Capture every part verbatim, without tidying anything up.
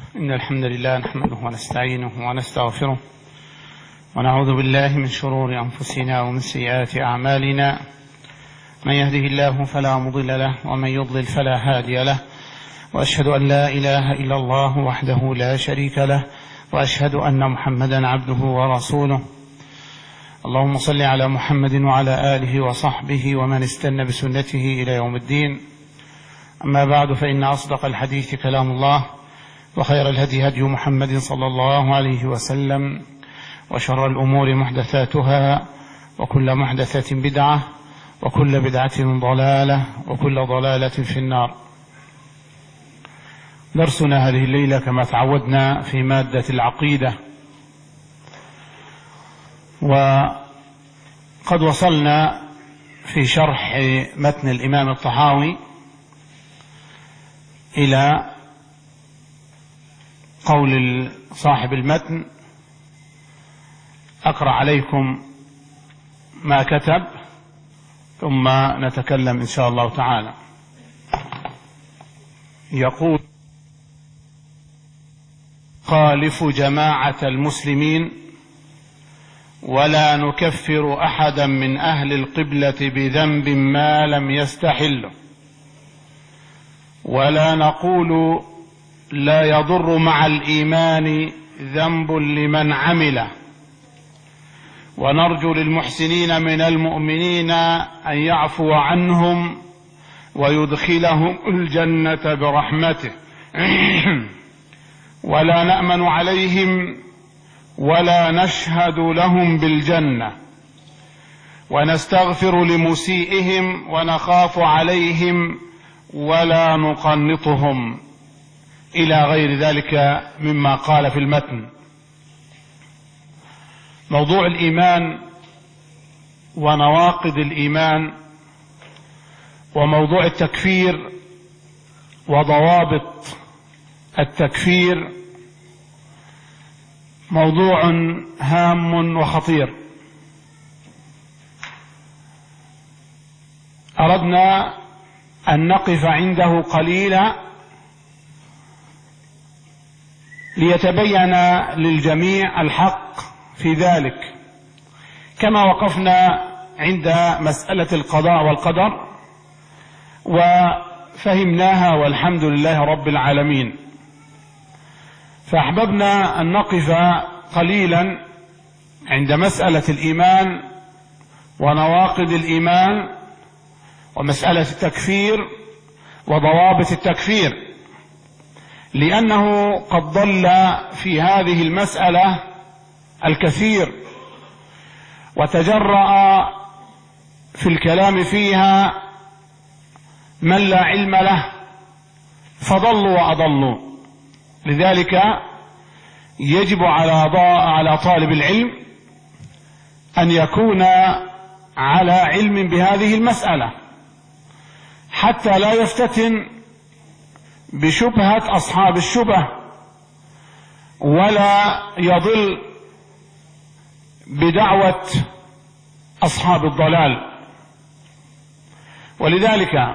إن الحمد لله نحمده ونستعينه ونستغفره ونعوذ بالله من شرور أنفسنا ومن سيئات أعمالنا. من يهده الله فلا مضل له ومن يضلل فلا هادي له، وأشهد أن لا إله إلا الله وحده لا شريك له، وأشهد أن محمدا عبده ورسوله. اللهم صل على محمد وعلى آله وصحبه ومن استنى بسنته إلى يوم الدين. أما بعد، فإن أصدق الحديث كلام الله، وخير الهدي هدي محمد صلى الله عليه وسلم، وشر الأمور محدثاتها، وكل محدثة بدعة، وكل بدعة ضلالة، وكل ضلالة في النار. درسنا هذه الليلة كما تعودنا في مادة العقيدة، وقد وصلنا في شرح متن الإمام الطحاوي إلى قول صاحب المتن: أقرأ عليكم ما كتب ثم نتكلم إن شاء الله تعالى. يقول: خالف جماعة المسلمين ولا نكفر أحدا من أهل القبلة بذنب ما لم يستحله، ولا نقول لا يضر مع الإيمان ذنب لمن عمله، ونرجو للمحسنين من المؤمنين أن يعفو عنهم ويدخلهم الجنة برحمته، ولا نأمن عليهم ولا نشهد لهم بالجنة، ونستغفر لمسيئهم ونخاف عليهم ولا نقنطهم، إلى غير ذلك مما قال في المتن. موضوع الإيمان ونواقض الإيمان، وموضوع التكفير وضوابط التكفير، موضوع هام وخطير. أردنا أن نقف عنده قليلا ليتبين للجميع الحق في ذلك، كما وقفنا عند مسألة القضاء والقدر وفهمناها والحمد لله رب العالمين. فأحببنا أن نقف قليلا عند مسألة الإيمان ونواقض الإيمان، ومسألة التكفير وضوابط التكفير، لأنه قد ضل في هذه المسألة الكثير وتجرأ في الكلام فيها من لا علم له فضلوا وأضلوا. لذلك يجب على على طالب العلم أن يكون على علم بهذه المسألة حتى لا يفتتن بشبهة أصحاب الشبه، ولا يضل بدعوة أصحاب الضلال. ولذلك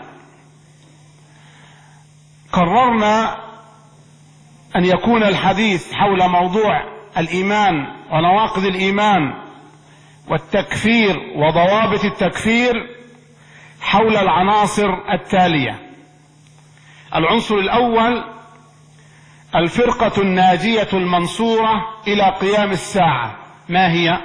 قررنا أن يكون الحديث حول موضوع الإيمان ونواقض الإيمان والتكفير وضوابط التكفير حول العناصر التالية. العنصر الأول: الفرقة الناجية المنصورة إلى قيام الساعة. ما هي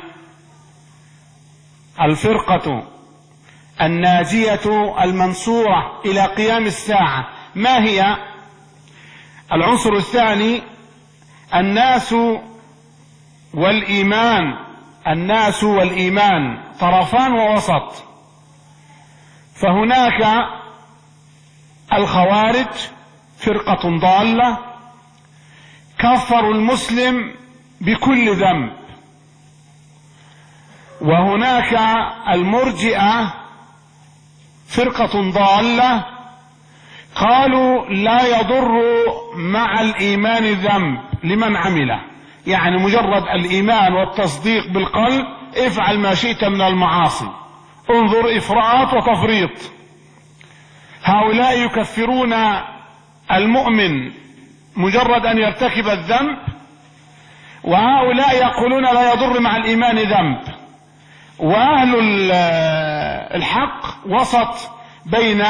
الفرقة الناجية المنصورة إلى قيام الساعة؟ ما هي؟ العنصر الثاني: الناس والإيمان. الناس والإيمان طرفان ووسط، فهناك الخوارج فرقة ضالة كفروا المسلم بكل ذنب، وهناك المرجئة فرقة ضالة قالوا لا يضر مع الإيمان ذنب لمن عمله، يعني مجرد الإيمان والتصديق بالقلب افعل ما شئت من المعاصي. انظر إفراط وتفريط. هؤلاء يكفرون المؤمن مجرد أن يرتكب الذنب، وهؤلاء يقولون لا يضر مع الإيمان ذنب، وأهل الحق وسط بين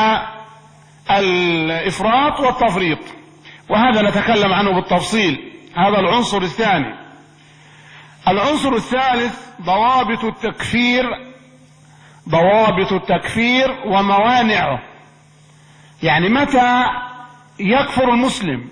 الإفراط والتفريط، وهذا نتكلم عنه بالتفصيل. هذا العنصر الثاني. العنصر الثالث ضوابط التكفير، ضوابط التكفير وموانعه، يعني متى يكفر المسلم،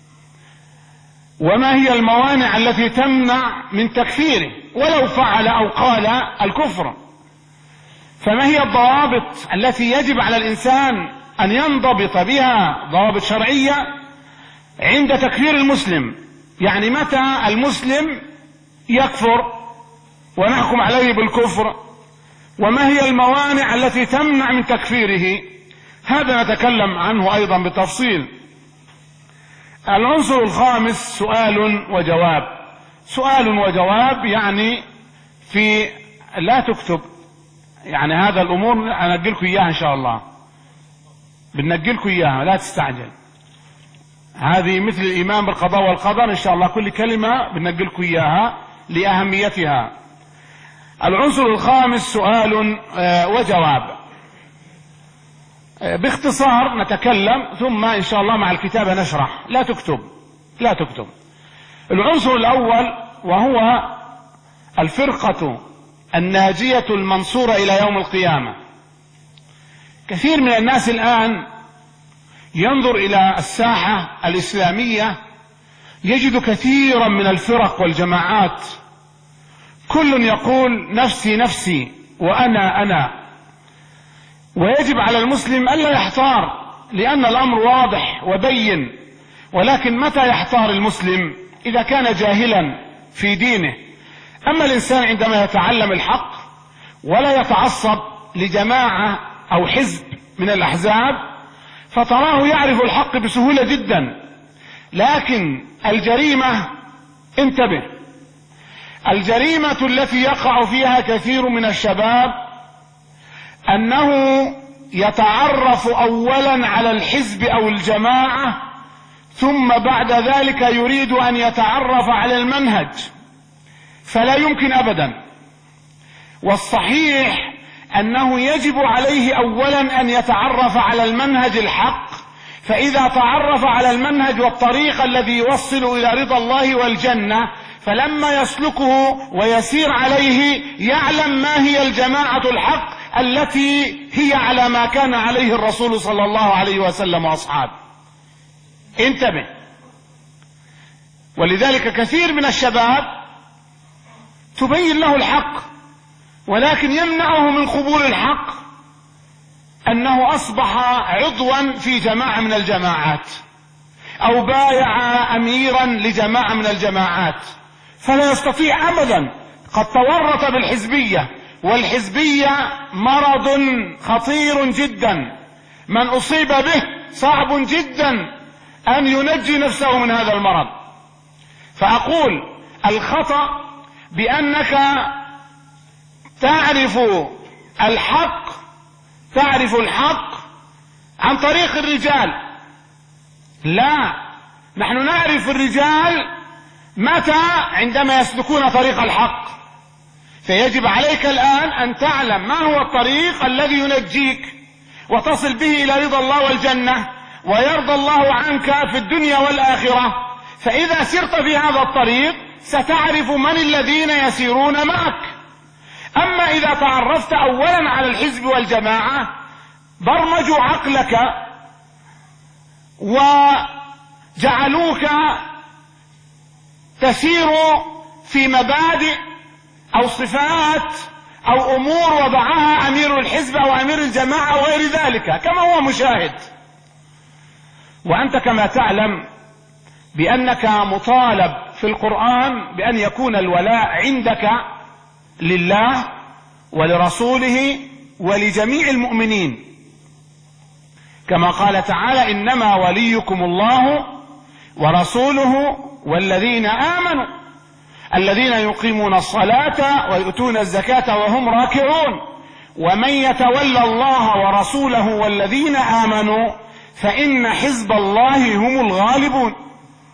وما هي الموانع التي تمنع من تكفيره ولو فعل أو قال الكفر. فما هي الضوابط التي يجب على الإنسان أن ينضبط بها، ضوابط شرعية عند تكفير المسلم، يعني متى المسلم يكفر ونحكم عليه بالكفر، وما هي الموانع التي تمنع من تكفيره. هذا نتكلم عنه أيضا بتفصيل. العنصر الخامس سؤال وجواب. سؤال وجواب يعني في لا تكتب، يعني هذا الأمور أنجلكم إياها إن شاء الله، بنجلكم إياها لا تستعجل. هذه مثل الإيمان بالقضاء والقدر، إن شاء الله كل كلمة بنجلكم إياها لأهميتها. العنصر الخامس سؤال وجواب. باختصار نتكلم، ثم إن شاء الله مع الكتابة نشرح. لا تكتب لا تكتب. العنصر الأول وهو الفرقة الناجية المنصورة إلى يوم القيامة. كثير من الناس الآن ينظر إلى الساحة الإسلامية يجد كثيرا من الفرق والجماعات، كل يقول نفسي نفسي وأنا أنا. ويجب على المسلم ألا يحتار، لأن الأمر واضح وبين. ولكن متى يحتار المسلم؟ إذا كان جاهلا في دينه. أما الإنسان عندما يتعلم الحق ولا يتعصب لجماعة أو حزب من الأحزاب فتراه يعرف الحق بسهولة جدا. لكن الجريمة، انتبه، الجريمة التي يقع فيها كثير من الشباب أنه يتعرف أولا على الحزب أو الجماعة، ثم بعد ذلك يريد أن يتعرف على المنهج، فلا يمكن أبدا. والصحيح أنه يجب عليه أولا أن يتعرف على المنهج الحق، فإذا تعرف على المنهج والطريق الذي يوصل إلى رضا الله والجنة، فلما يسلكه ويسير عليه يعلم ما هي الجماعة الحق التي هي على ما كان عليه الرسول صلى الله عليه وسلم وأصحابه. انتبه. ولذلك كثير من الشباب تبين له الحق، ولكن يمنعه من قبول الحق أنه أصبح عضوا في جماعة من الجماعات أو بايع أميرا لجماعة من الجماعات، فلا يستطيع أبدا. قد تورط بالحزبية، والحزبية مرض خطير جدا، من أصيب به صعب جدا أن ينجي نفسه من هذا المرض. فأقول الخطأ بأنك تعرف الحق تعرف الحق عن طريق الرجال. لا، نحن نعرف الرجال متى؟ عندما يسلكون طريق الحق. فيجب عليك الآن أن تعلم ما هو الطريق الذي ينجيك وتصل به إلى رضا الله والجنة ويرضى الله عنك في الدنيا والآخرة. فإذا سرت في هذا الطريق ستعرف من الذين يسيرون معك. أما إذا تعرفت أولا على الحزب والجماعة برمجوا عقلك وجعلوك تسير في مبادئ أو صفات أو أمور وضعها أمير الحزب أو أمير الجماعة أو غير ذلك كما هو مشاهد. وأنت كما تعلم بأنك مطالب في القرآن بأن يكون الولاء عندك لله ولرسوله ولجميع المؤمنين، كما قال تعالى إنما وليكم الله ورسوله والذين آمنوا الذين يقيمون الصلاة ويؤتون الزكاة وهم راكعون ومن يتولى الله ورسوله والذين آمنوا فإن حزب الله هم الغالبون.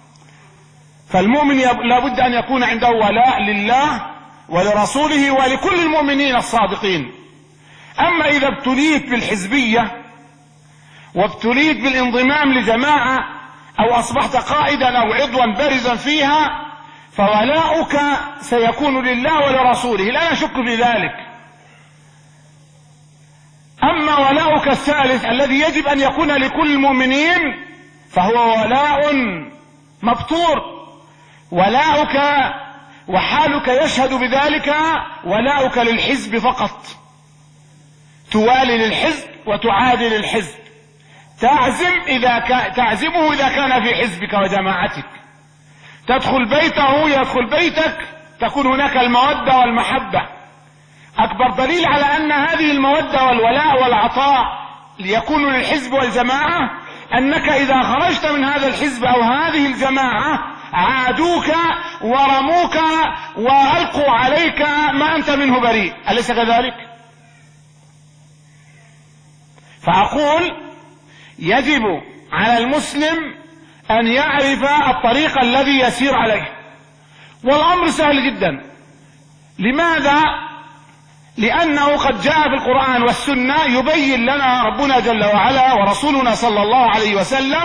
فالمؤمن لابد أن يكون عنده ولاء لله ولرسوله ولكل المؤمنين الصادقين. أما إذا ابتليت بالحزبية وابتليت بالانضمام لجماعة أو أصبحت قائدا أو عضوا بارزا فيها فولاؤك سيكون لله ولرسوله، لا نشك في ذلك. أما ولاؤك الثالث الذي يجب أن يكون لكل المؤمنين فهو ولاء مبتور. ولاؤك وحالك يشهد بذلك ولاؤك للحزب فقط، توالي للحزب وتعادي للحزب، تعزم إذا كان تعزمه إذا كان في حزبك وجماعتك، تدخل بيته يدخل بيتك، تكون هناك المودة والمحبة. أكبر دليل على أن هذه المودة والولاء والعطاء ليكون للحزب والجماعة أنك إذا خرجت من هذا الحزب أو هذه الجماعة عادوك ورموك وألقوا عليك ما أنت منه بريء، أليس كذلك؟ فأقول يجب على المسلم أن يعرف الطريق الذي يسير عليه، والأمر سهل جدا. لماذا؟ لأنه قد جاء في القرآن والسنة يبين لنا ربنا جل وعلا ورسولنا صلى الله عليه وسلم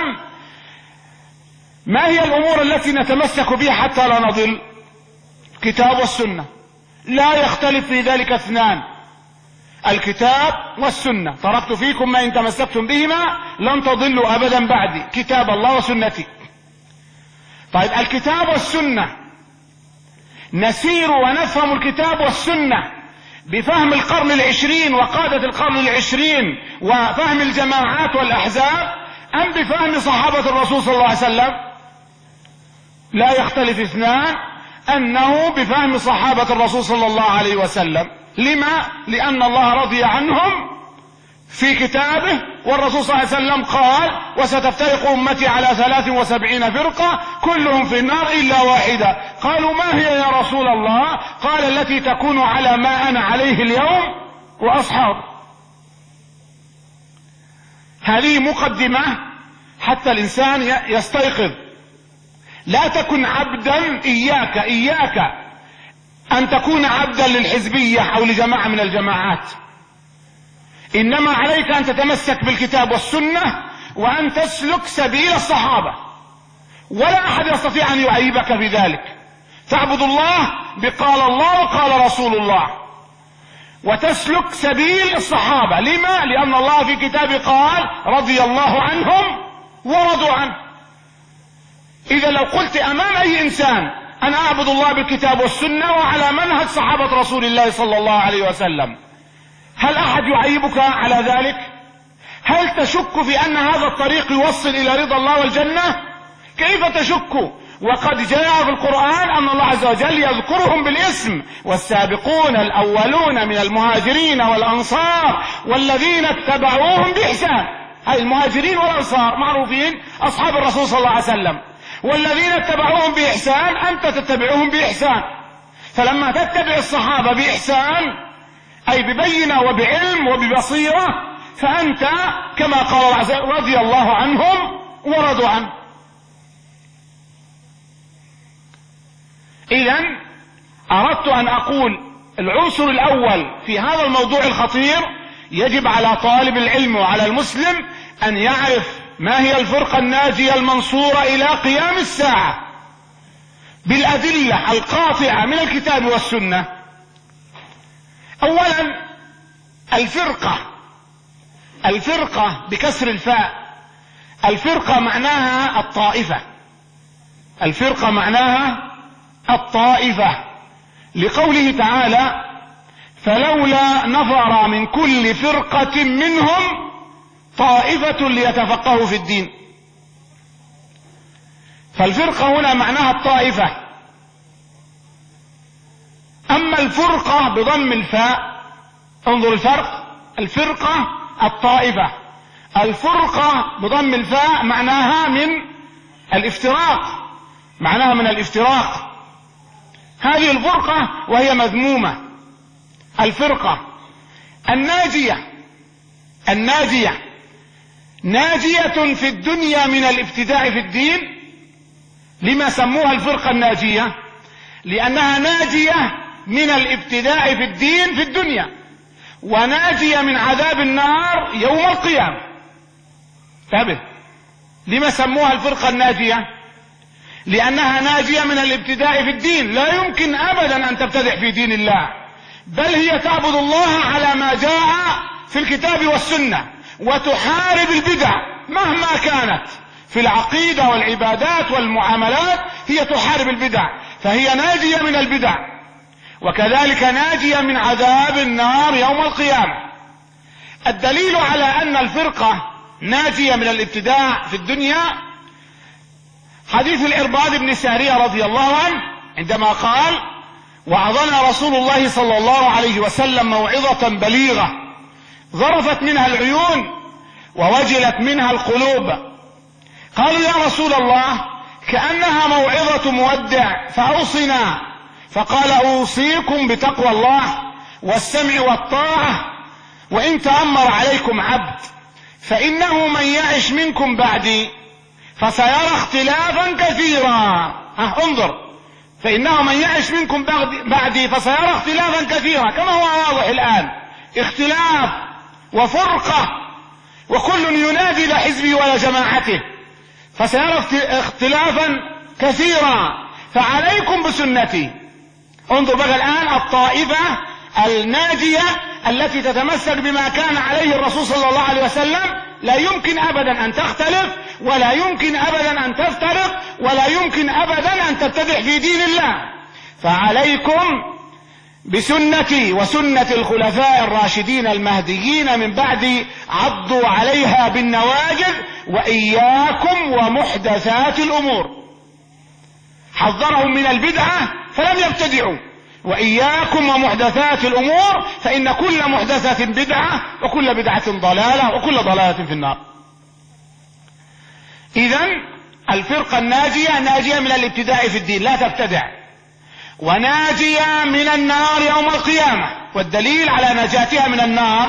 ما هي الأمور التي نتمسك بها حتى لا نضل. الكتاب والسنة، لا يختلف في ذلك اثنان، الكتاب والسنة. تركت فيكم ما إن تمسكتم بهما لن تضلوا أبدا بعدي، كتاب الله وسنتي. طيب الكتاب والسنة نسير ونفهم الكتاب والسنة بفهم القرن العشرين وقادة القرن العشرين وفهم الجماعات والأحزاب، أم بفهم صحابة الرسول صلى الله عليه وسلم؟ لا يختلف اثنان أنه بفهم صحابة الرسول صلى الله عليه وسلم. لما؟ لأن الله رضي عنهم في كتابه، والرسول صلى الله عليه وسلم قال وستفترق أمتي على ثلاث وسبعين فرقة كلهم في النار إلا واحدة. قالوا ما هي يا رسول الله؟ قال التي تكون على ما أنا عليه اليوم وأصحابه. هذه مقدمة حتى الإنسان يستيقظ. لا تكن عبدا، إياك إياك أن تكون عبدا للحزبية أو لجماعة من الجماعات، إنما عليك أن تتمسك بالكتاب والسنة وأن تسلك سبيل الصحابة، ولا أحد يستطيع أن يعيبك في ذلك. تعبد الله بقال الله وقال رسول الله، وتسلك سبيل الصحابة. لما؟ لأن الله في كتابه قال رضي الله عنهم ورضوا عنه. إذا لو قلت أمام أي إنسان أنا أعبد الله بالكتاب والسنة وعلى منهج صحابة رسول الله صلى الله عليه وسلم، هل أحد يعيبك على ذلك؟ هل تشك في أن هذا الطريق يوصل إلى رضا الله والجنة؟ كيف تشك وقد جاء في القرآن أن الله عز وجل يذكرهم بالاسم: والسابقون الأولون من المهاجرين والأنصار والذين اتبعوهم بإحسان. هاي المهاجرين والأنصار معروفين أصحاب الرسول صلى الله عليه وسلم، والذين اتبعوهم بإحسان أنت تتبعهم بإحسان. فلما تتبع الصحابة بإحسان أي ببينة وبعلم وببصيرة فأنت كما قال رضي الله عنهم ورضوا عنه. إذن أردت أن أقول العنصر الأول في هذا الموضوع الخطير: يجب على طالب العلم وعلى المسلم أن يعرف ما هي الفرقة الناجية المنصورة إلى قيام الساعة بالأدلة القاطعة من الكتاب والسنة. أولا الفرقة، الفرقة بكسر الفاء، الفرقة معناها الطائفة، الفرقة معناها الطائفة، لقوله تعالى: فلولا نفر من كل فرقة منهم طائفة ليتفقهوا في الدين. فالفرقة هنا معناها الطائفة. أما الفرقة بضم الفاء، انظر الفرق، الفرقة الطائفة، الفرقة بضم الفاء معناها من الافتراق، معناها من الافتراق. هذه الفرقة وهي مذمومة. الفرقة الناجية، الناجية ناجية في الدنيا من الابتداع في الدين، لما سموها الفرقة الناجية؟ لأنها ناجية من الابتداع في الدين في الدنيا، وناجية من عذاب النار يوم القيامة. انتبه، لما سموها الفرقة الناجية؟ لأنها ناجية من الابتداع في الدين، لا يمكن أبدا أن تبتدع في دين الله، بل هي تعبد الله على ما جاء في الكتاب والسنة، وتحارب البدع مهما كانت في العقيدة والعبادات والمعاملات، هي تحارب البدع، فهي ناجية من البدع، وكذلك ناجية من عذاب النار يوم القيامة. الدليل على أن الفرقة ناجية من الابتداع في الدنيا حديث العرباض بن سارية رضي الله عنه عندما قال: وعظنا رسول الله صلى الله عليه وسلم موعظة بليغة ظرفت منها العيون ووجلت منها القلوب. قالوا: يا رسول الله، كأنها موعظة مودع فأوصنا. فقال: أوصيكم بتقوى الله والسمع والطاعة، وإن تأمر عليكم عبد، فإنه من يعش منكم بعدي فسيرى اختلافا كثيرا. ها انظر، فإنه من يعش منكم بعدي فسيرى اختلافا كثيرا، كما هو واضح الآن، اختلاف وفرقة، وكل ينادي لا حزبه ولا جماعته، فسيرى اختلافا كثيرا، فعليكم بسنتي. انظر بقى الآن الطائفة الناجية التي تتمسك بما كان عليه الرسول صلى الله عليه وسلم، لا يمكن أبدا أن تختلف، ولا يمكن أبدا أن تفترق، ولا يمكن أبدا أن تبتدع في دين الله. فعليكم بسنتي وسنة الخلفاء الراشدين المهديين من بعدي، عضوا عليها بالنواجذ، وإياكم ومحدثات الأمور. حذرهم من البدعة فلم يبتدعوا، وإياكم ومحدثات الأمور، فإن كل محدثة بدعة، وكل بدعة ضلالة، وكل ضلالة في النار. إذن الفرقة الناجية ناجية من الابتداع في الدين، لا تبتدع، وناجية من النار يوم القيامة. والدليل على نجاتها من النار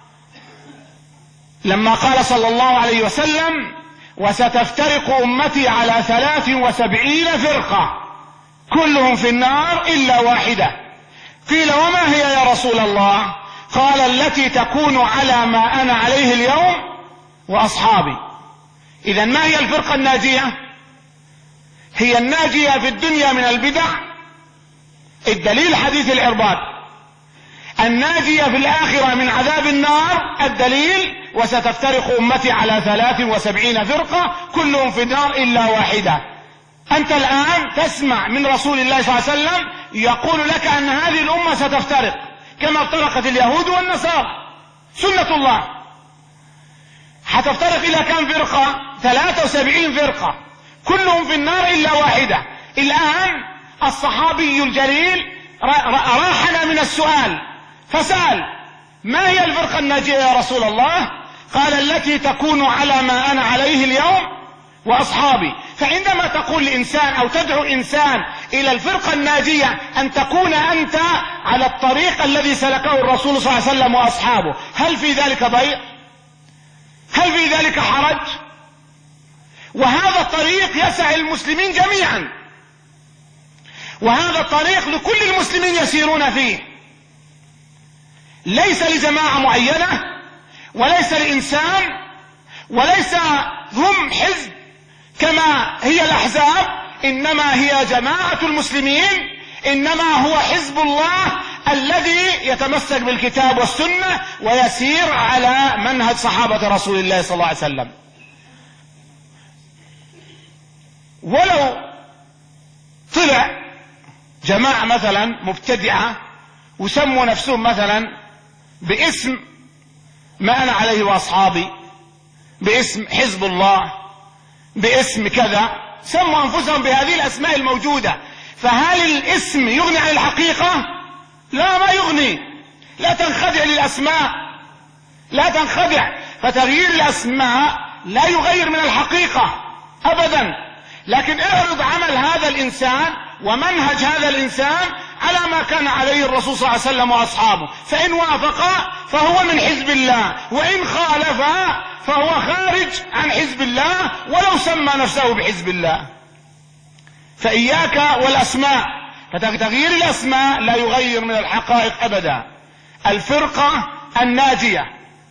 لما قال صلى الله عليه وسلم: وستفترق أمتي على ثلاث وسبعين فرقة كلهم في النار إلا واحدة. قيل: وما هي يا رسول الله؟ قال: التي تكون على ما أنا عليه اليوم وأصحابي. إذن ما هي الفرقة الناجية؟ هي الناجية في الدنيا من البدع، الدليل حديث العرباض. الناجية في الآخرة من عذاب النار، الدليل: وستفترق أمتي على ثلاث وسبعين فرقة كلهم في النار إلا واحدة. أنت الآن تسمع من رسول الله صلى الله عليه وسلم يقول لك أن هذه الأمة ستفترق كما افترقت اليهود والنصارى، سنة الله. حتفترق إلى كم فرقة؟ ثلاث وسبعين فرقة كلهم في النار إلا واحدة. الآن الصحابي الجليل راحنا من السؤال فسأل: ما هي الفرقة الناجية يا رسول الله؟ قال: التي تكون على ما أنا عليه اليوم وأصحابي. فعندما تقول لإنسان أو تدعو إنسان إلى الفرقة الناجية أن تكون أنت على الطريق الذي سلكه الرسول صلى الله عليه وسلم وأصحابه، هل في ذلك ضيق؟ هل في ذلك حرج؟ وهذا الطريق يسع المسلمين جميعا، وهذا الطريق لكل المسلمين يسيرون فيه، ليس لجماعة معينة، وليس لإنسان، وليس هم حزب كما هي الأحزاب، إنما هي جماعة المسلمين، إنما هو حزب الله الذي يتمسك بالكتاب والسنة ويسير على منهج صحابة رسول الله صلى الله عليه وسلم. ولو طلع جماعة مثلا مبتدعة وسموا نفسهم مثلا باسم ما أنا عليه وأصحابي، باسم حزب الله، باسم كذا، سموا أنفسهم بهذه الأسماء الموجودة، فهل الاسم يغني عن الحقيقة؟ لا، ما يغني. لا تنخدع للأسماء، لا تنخدع، فتغيير الأسماء لا يغير من الحقيقة أبدا. لكن اعرض عمل هذا الإنسان ومنهج هذا الإنسان على ما كان عليه الرسول صلى الله عليه وسلم وأصحابه، فإن وافق فهو من حزب الله، وإن خالف فهو خارج عن حزب الله ولو سمى نفسه بحزب الله. فإياك والأسماء، فتغيير الأسماء لا يغير من الحقائق أبدا. الفرقة الناجية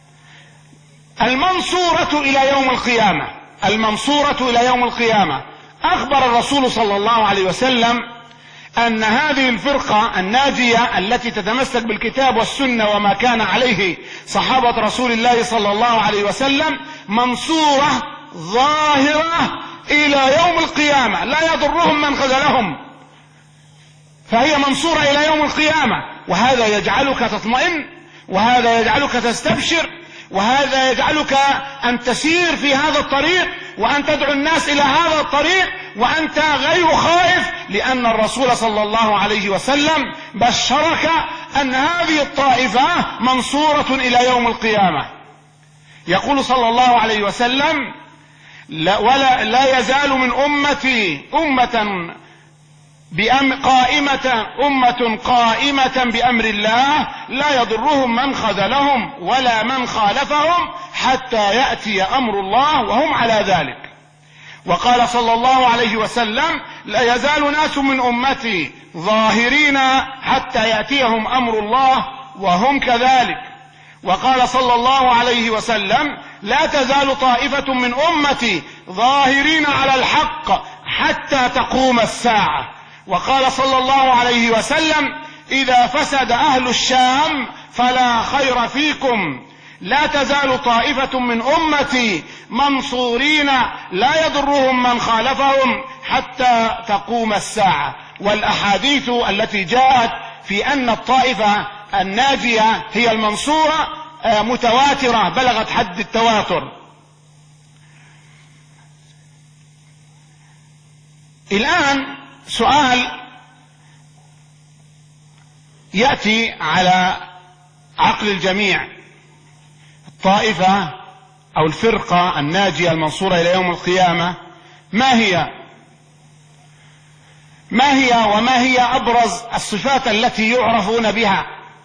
المنصورة إلى يوم القيامة، المنصورة إلى يوم القيامة. أخبر الرسول صلى الله عليه وسلم أن هذه الفرقة الناجية التي تتمسك بالكتاب والسنة وما كان عليه صحابة رسول الله صلى الله عليه وسلم منصورة ظاهرة إلى يوم القيامة، لا يضرهم من خذلهم، فهي منصورة إلى يوم القيامة. وهذا يجعلك تطمئن، وهذا يجعلك تستبشر، وهذا يجعلك أن تسير في هذا الطريق، وأن تدعو الناس إلى هذا الطريق وأنت غير خائف، لأن الرسول صلى الله عليه وسلم بشرك أن هذه الطائفة منصورة إلى يوم القيامة. يقول صلى الله عليه وسلم: لا, ولا لا يزال من أمتي أمة بأم قائمة أمة قائمة بأمر الله لا يضرهم من خذلهم ولا من خالفهم حتى يأتي أمر الله وهم على ذلك. وقال صلى الله عليه وسلم: لا يزال ناس من أمتي ظاهرين حتى يأتيهم أمر الله وهم كذلك. وقال صلى الله عليه وسلم: لا تزال طائفة من أمتي ظاهرين على الحق حتى تقوم الساعة. وقال صلى الله عليه وسلم: إذا فسد أهل الشام فلا خير فيكم. لا تزال طائفة من أمتي منصورين لا يضرهم من خالفهم حتى تقوم الساعة. والأحاديث التي جاءت في أن الطائفة الناجية هي المنصورة متواترة بلغت حد التواتر. الآن سؤال يأتي على عقل الجميع: الطائفة أو الفرقة الناجية المنصورة إلى يوم القيامة ما هي؟ ما هي وما هي أبرز الصفات التي يعرفون بها؟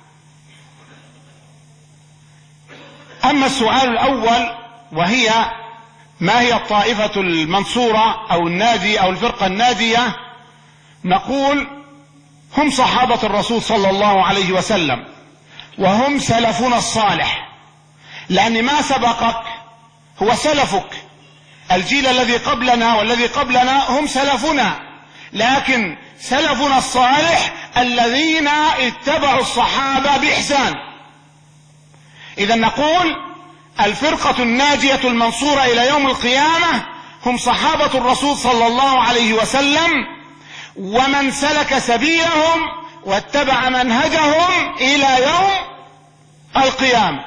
أما السؤال الأول وهي ما هي الطائفة المنصورة أو الناجية أو الفرقة الناجية، نقول: هم صحابة الرسول صلى الله عليه وسلم، وهم سلفنا الصالح، لأن ما سبقك هو سلفك. الجيل الذي قبلنا والذي قبلنا هم سلفنا، لكن سلفنا الصالح الذين اتبعوا الصحابة بإحسان. إذا نقول الفرقة الناجية المنصورة إلى يوم القيامة هم صحابة الرسول صلى الله عليه وسلم، ومن سلك سبيلهم واتبع منهجهم إلى يوم القيامة،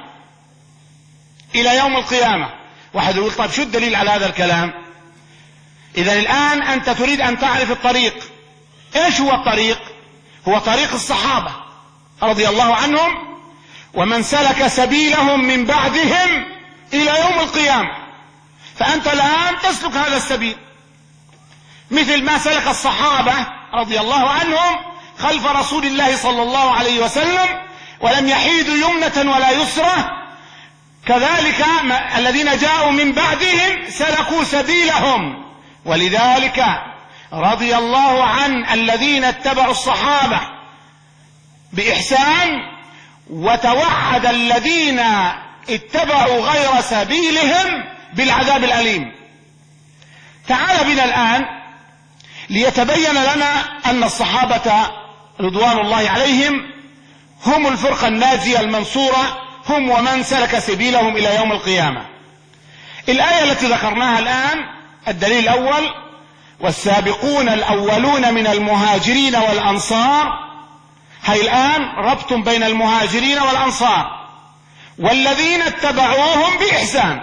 إلى يوم القيامة. واحد يقول: طيب شو الدليل على هذا الكلام؟ إذا الآن أنت تريد أن تعرف الطريق. إيش هو الطريق؟ هو طريق الصحابة رضي الله عنهم، ومن سلك سبيلهم من بعدهم إلى يوم القيامة. فأنت الآن تسلك هذا السبيل مثل ما سلك الصحابة رضي الله عنهم خلف رسول الله صلى الله عليه وسلم، ولم يحيدوا يمنة ولا يسرى. كذلك الذين جاءوا من بعدهم سلكوا سبيلهم. ولذلك رضي الله عن الذين اتبعوا الصحابة بإحسان، وتوعد الذين اتبعوا غير سبيلهم بالعذاب الأليم. تعال بنا الآن ليتبين لنا أن الصحابة رضوان الله عليهم هم الفرقة الناجية المنصورة، هم ومن سلك سبيلهم إلى يوم القيامة. الآية التي ذكرناها الآن الدليل الأول: والسابقون الأولون من المهاجرين والأنصار. هاي الآن ربط بين المهاجرين والأنصار والذين اتبعوهم بإحسان.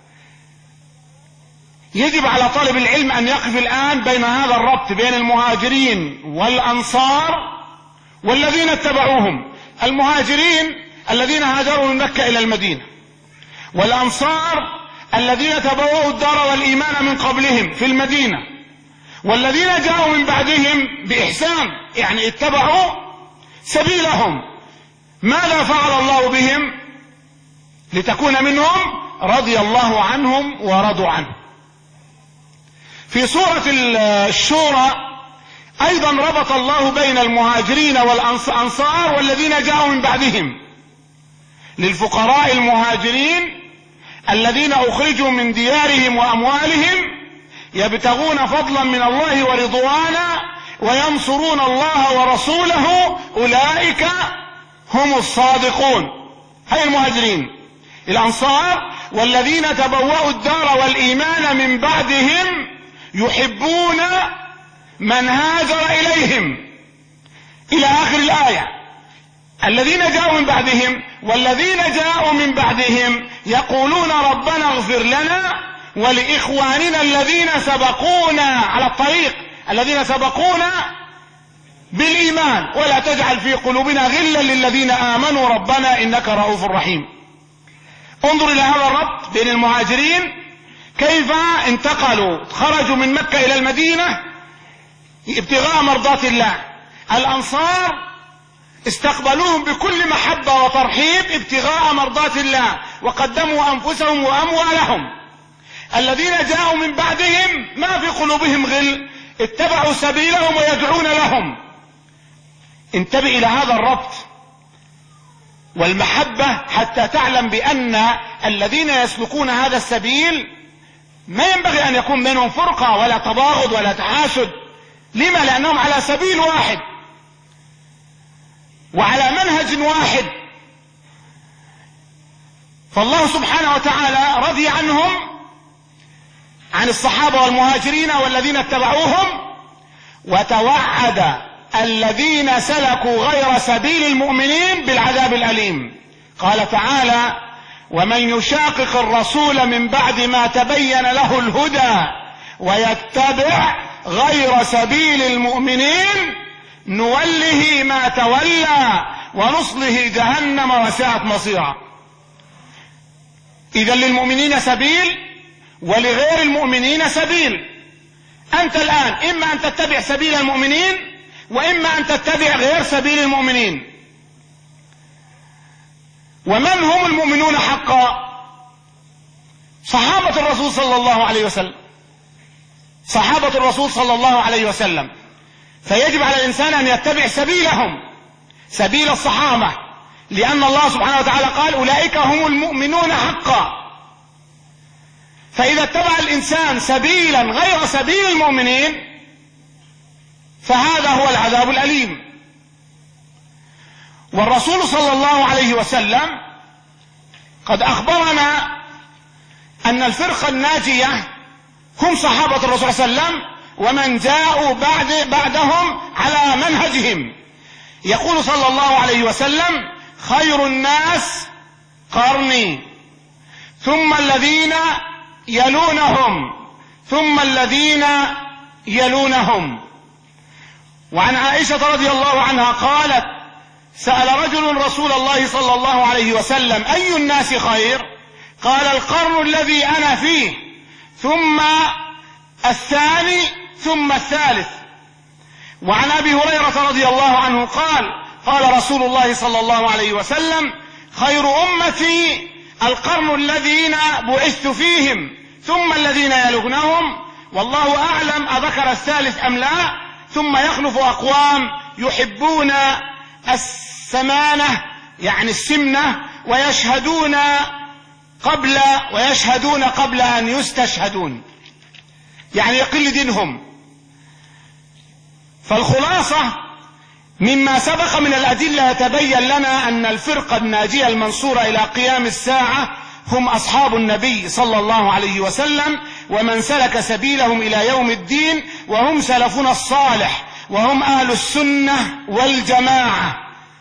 يجب على طالب العلم أن يقف الآن بين هذا الربط بين المهاجرين والأنصار والذين اتبعوهم. المهاجرين الذين هاجروا من مكة إلى المدينة، والأنصار الذين تبوأوا الدار والإيمان من قبلهم في المدينة، والذين جاءوا من بعدهم بإحسان، يعني اتبعوا سبيلهم. ماذا فعل الله بهم؟ لتكون منهم رضي الله عنهم ورضوا عنه. في سورة الشورى أيضا ربط الله بين المهاجرين والأنصار والذين جاءوا من بعدهم. للفقراء المهاجرين الذين أخرجوا من ديارهم وأموالهم يبتغون فضلا من الله ورضوانا وينصرون الله ورسوله أولئك هم الصادقون. هاي المهاجرين. الأنصار والذين تبوأوا الدار والإيمان من بعدهم يحبون من هاجر إليهم إلى آخر الآية. الذين جاءوا من بعدهم والذين جاءوا من بعدهم يقولون ربنا اغفر لنا ولإخواننا الذين سبقونا على الطريق، الذين سبقونا بالإيمان ولا تجعل في قلوبنا غلا للذين آمنوا ربنا إنك رؤوف رحيم. انظر إلى هذا الربط بين المهاجرين كيف انتقلوا، خرجوا من مكة إلى المدينة ابتغاء مرضات الله. الأنصار استقبلوهم بكل محبة وترحيب ابتغاء مرضات الله وقدموا أنفسهم وأموالهم. الذين جاءوا من بعدهم ما في قلوبهم غل، اتبعوا سبيلهم ويدعون لهم. انتبه إلى هذا الربط والمحبة حتى تعلم بأن الذين يسلكون هذا السبيل ما ينبغي أن يكون بينهم فرقة ولا تباغض ولا تحاسد. لما؟ لأنهم على سبيل واحد وعلى منهج واحد. فالله سبحانه وتعالى رضي عنهم، عن الصحابة والمهاجرين والذين اتبعوهم، وتوعد الذين سلكوا غير سبيل المؤمنين بالعذاب الأليم. قال تعالى: ومن يشاقق الرسول من بعد ما تبين له الهدى ويتبع غير سبيل المؤمنين نوله ما تولى ونصله جهنم وساءت مصيرا. إذا للمؤمنين سبيل ولغير المؤمنين سبيل. أنت الآن إما أن تتبع سبيل المؤمنين وإما أن تتبع غير سبيل المؤمنين. ومن هم المؤمنون حقا؟ صحابة الرسول صلى الله عليه وسلم. صحابة الرسول صلى الله عليه وسلم. فيجب على الإنسان أن يتبع سبيلهم، سبيل الصحابة، لأن الله سبحانه وتعالى قال: أولئك هم المؤمنون حقا. فإذا اتبع الإنسان سبيلا غير سبيل المؤمنين فهذا هو العذاب الأليم. والرسول صلى الله عليه وسلم قد أخبرنا أن الفرقة الناجية هم صحابة الرسول صلى الله عليه وسلم ومن جاءوا بعد بعدهم على منهجهم. يقول صلى الله عليه وسلم: خير الناس قرني ثم الذين يلونهم ثم الذين يلونهم. وعن عائشة رضي الله عنها قالت: سأل رجل رسول الله صلى الله عليه وسلم: أي الناس خير؟ قال: القرن الذي أنا فيه ثم الثاني ثم الثالث. وعن أبي هريرة رضي الله عنه قال: قال رسول الله صلى الله عليه وسلم: خير أمتي القرن الذين بعثت فيهم ثم الذين يلونهم، والله أعلم أذكر الثالث أم لا. ثم يخلف أقوام يحبون السمانة يعني السمنة ويشهدون قبل ويشهدون قبل أن يستشهدون، يعني يقل دينهم. فالخلاصة مما سبق من الأدلة يتبين لنا أن الفرقة الناجية المنصورة إلى قيام الساعة هم أصحاب النبي صلى الله عليه وسلم ومن سلك سبيلهم إلى يوم الدين، وهم سلفنا الصالح وهم أهل السنة والجماعة.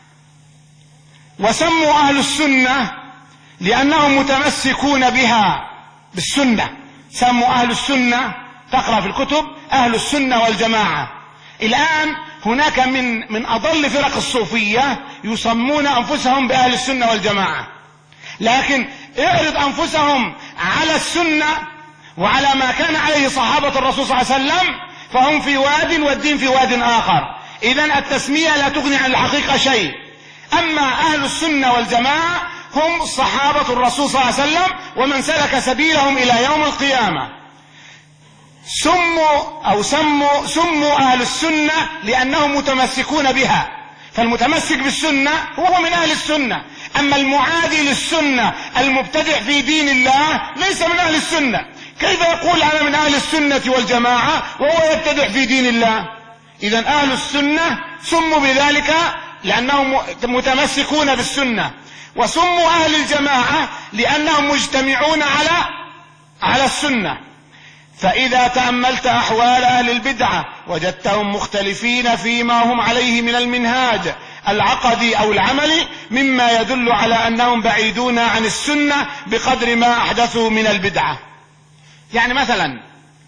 وسموا أهل السنة لأنهم متمسكون بها بالسنة. سموا أهل السنة، تقرأ في الكتب أهل السنة والجماعة. الآن هناك من من أضل فرق الصوفية يسمون أنفسهم بأهل السنة والجماعة، لكن اعرض أنفسهم على السنة وعلى ما كان عليه صحابة الرسول صلى الله عليه وسلم فهم في واد والدين في واد آخر. إذن التسمية لا تغني عن الحقيقة شيء. أما أهل السنة والجماعة هم صحابة الرسول صلى الله عليه وسلم ومن سلك سبيلهم إلى يوم القيامة. سموا أو سموا سموا أهل السنة لأنهم متمسكون بها، فالمتمسك بالسنة هو من أهل السنة. أما المعادي للسنة المبتدع في دين الله ليس من أهل السنة. كيف يقول أنا من أهل السنة والجماعة وهو يبتدع في دين الله؟ إذن أهل السنة سموا بذلك لأنهم متمسكون بالسنة، وسموا أهل الجماعة لأنهم مجتمعون على على السنة. فإذا تأملت أحوال أهل البدعة وجدتهم مختلفين فيما هم عليه من المنهاج العقدي أو العملي، مما يدل على أنهم بعيدون عن السنة بقدر ما أحدثوا من البدعة. يعني مثلا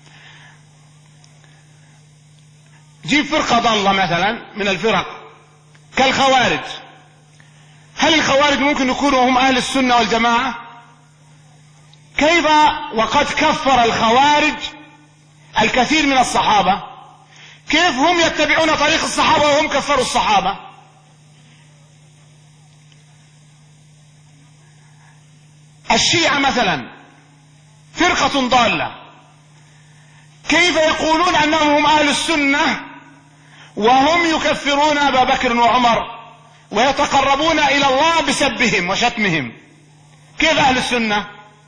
جيب فرقة ضالة مثلا من الفرق كالخوارج. هل الخوارج ممكن يكونوا هم أهل السنة والجماعة؟ كيف وقد كفر الخوارج الكثير من الصحابة؟ كيف هم يتبعون طريق الصحابة وهم كفروا الصحابة؟ الشيعة مثلا فرقة ضالة، كيف يقولون أنهم هم أهل السنة وهم يكفرون أبا بكر وعمر ويتقربون إلى الله بسبهم وشتمهم؟ كيف أهل السنة؟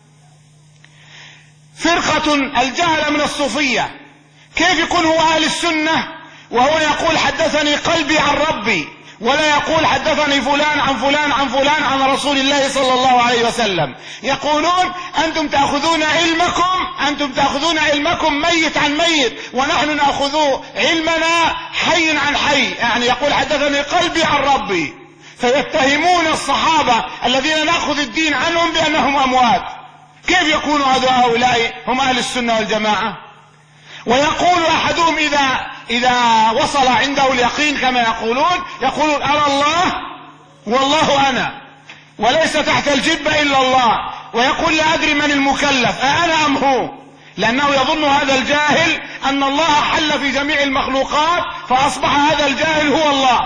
فرقة الجهل من الصوفية، كيف يكون هو أهل السنة وهو يقول حدثني قلبي عن ربي، ولا يقول حدثني فلان عن فلان عن فلان عن رسول الله صلى الله عليه وسلم؟ يقولون أنتم تأخذون علمكم أنتم تأخذون علمكم ميت عن ميت، ونحن نأخذ علمنا حي عن حي. يعني يقول حدثني قلبي عن ربي، فيتهمون الصحابة الذين نأخذ الدين عنهم بأنهم أموات. كيف يكون هؤلاء هم أهل السنة والجماعة؟ ويقول أحدهم إذا إذا وصل عنده اليقين كما يقولون، يقولون أرى الله والله أنا، وليس تحت الجبة إلا الله، ويقول لا أدري من المكلف أأنا أم هو، لأنه يظن هذا الجاهل أن الله حل في جميع المخلوقات، فأصبح هذا الجاهل هو الله.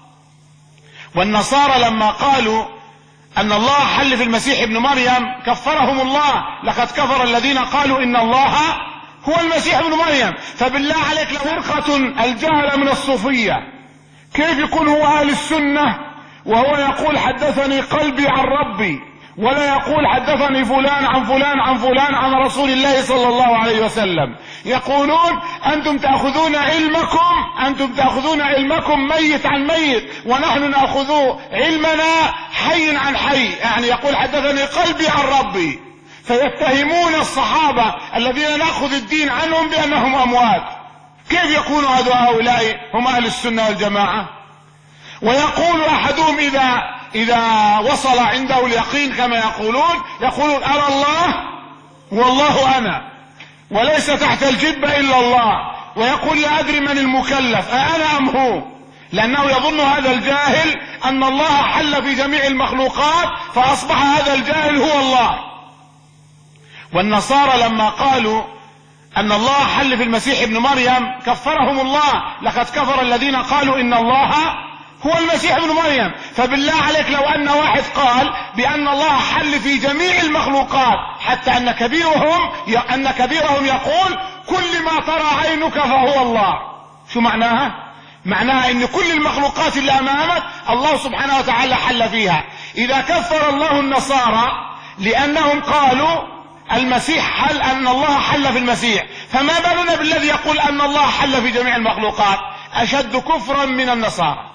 والنصارى لما قالوا أن الله حل في المسيح ابن مريم كفرهم الله، لقد كفر الذين قالوا إن الله هو المسيح ابن مريم. فبالله عليك لو فرقة الجهل من الصوفية كيف يكون هو أهل السنة وهو يقول حدثني قلبي عن ربي، ولا يقول حدثني فلان عن فلان عن فلان عن رسول الله صلى الله عليه وسلم؟ يقولون أنتم تأخذون علمكم أنتم تأخذون علمكم ميت عن ميت، ونحن نأخذ علمنا حي عن حي. يعني يقول حدثني قلبي عن ربي، فيتهمون الصحابة الذين نأخذ الدين عنهم بأنهم أموات. كيف يكون هؤلاء هم أهل السنة والجماعة؟ ويقول أحدهم إذا إذا وصل عنده اليقين كما يقولون، يقولون أرى الله والله أنا، وليس تحت الجبة إلا الله، ويقول لا أدري من المكلف أأنا أم هو، لأنه يظن هذا الجاهل أن الله حل في جميع المخلوقات، فأصبح هذا الجاهل هو الله. والنصارى لما قالوا أن الله حل في المسيح ابن مريم كفرهم الله، لقد كفر الذين قالوا إن الله هو المسيح ابن مريم. فبالله عليك لو أن واحد قال بأن الله حل في جميع المخلوقات، حتى أن كبيرهم أن كبيرهم يقول كل ما ترى عينك فهو الله، شو معناها؟ معناها ان كل المخلوقات اللي امامك الله سبحانه وتعالى حل فيها. اذا كفر الله النصارى لانهم قالوا المسيح حل، ان الله حل في المسيح، فما بالنا بالذي يقول ان الله حل في جميع المخلوقات؟ اشد كفرا من النصارى.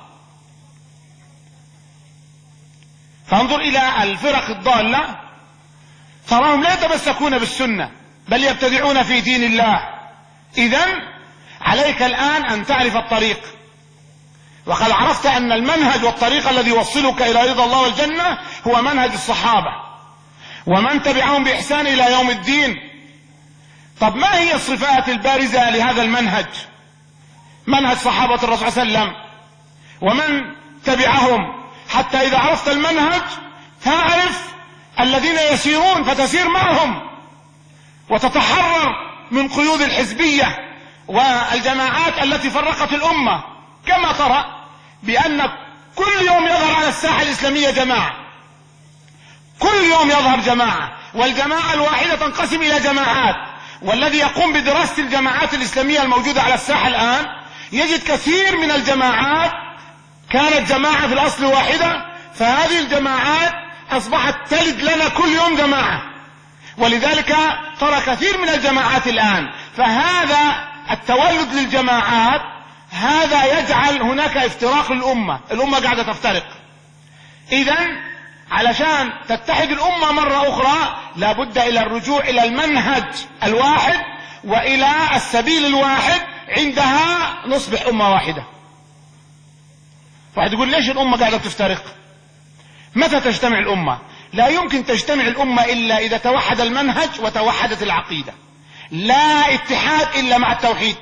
فانظر الى الفرق الضالة، تراهم لا يتمسكون بالسنة بل يبتدعون في دين الله. اذن عليك الان ان تعرف الطريق، وقد عرفت ان المنهج والطريق الذي يوصلك الى رضا الله والجنة هو منهج الصحابة ومن تبعهم باحسان الى يوم الدين. طب ما هي الصفات البارزة لهذا المنهج؟ منهج صحابة الرسول صلى الله عليه وسلم ومن تبعهم، حتى اذا عرفت المنهج تعرف الذين يسيرون فتسير معهم وتتحرر من قيود الحزبية والجماعات التي فرقت الامة. كما ترى بان كل يوم يظهر على الساحة الاسلامية جماعة، كل يوم يظهر جماعة، والجماعة الواحدة تنقسم الى جماعات، والذي يقوم بدراسة الجماعات الإسلامية الموجودة على الساحة الآن يجد كثير من الجماعات كانت جماعة في الأصل واحدة، فهذه الجماعات أصبحت تلد لنا كل يوم جماعة، ولذلك ترى كثير من الجماعات الآن. فهذا التولد للجماعات هذا يجعل هناك افتراق للأمة، الأمة قاعدة تفترق. إذن علشان تتحد الأمة مرة أخرى لابد إلى الرجوع إلى المنهج الواحد وإلى السبيل الواحد، عندها نصبح أمة واحدة. واحد يقول ليش الأمة قاعدة تفترق؟ متى تجتمع الأمة؟ لا يمكن تجتمع الأمة إلا إذا توحد المنهج وتوحدت العقيدة. لا اتحاد إلا مع التوحيد.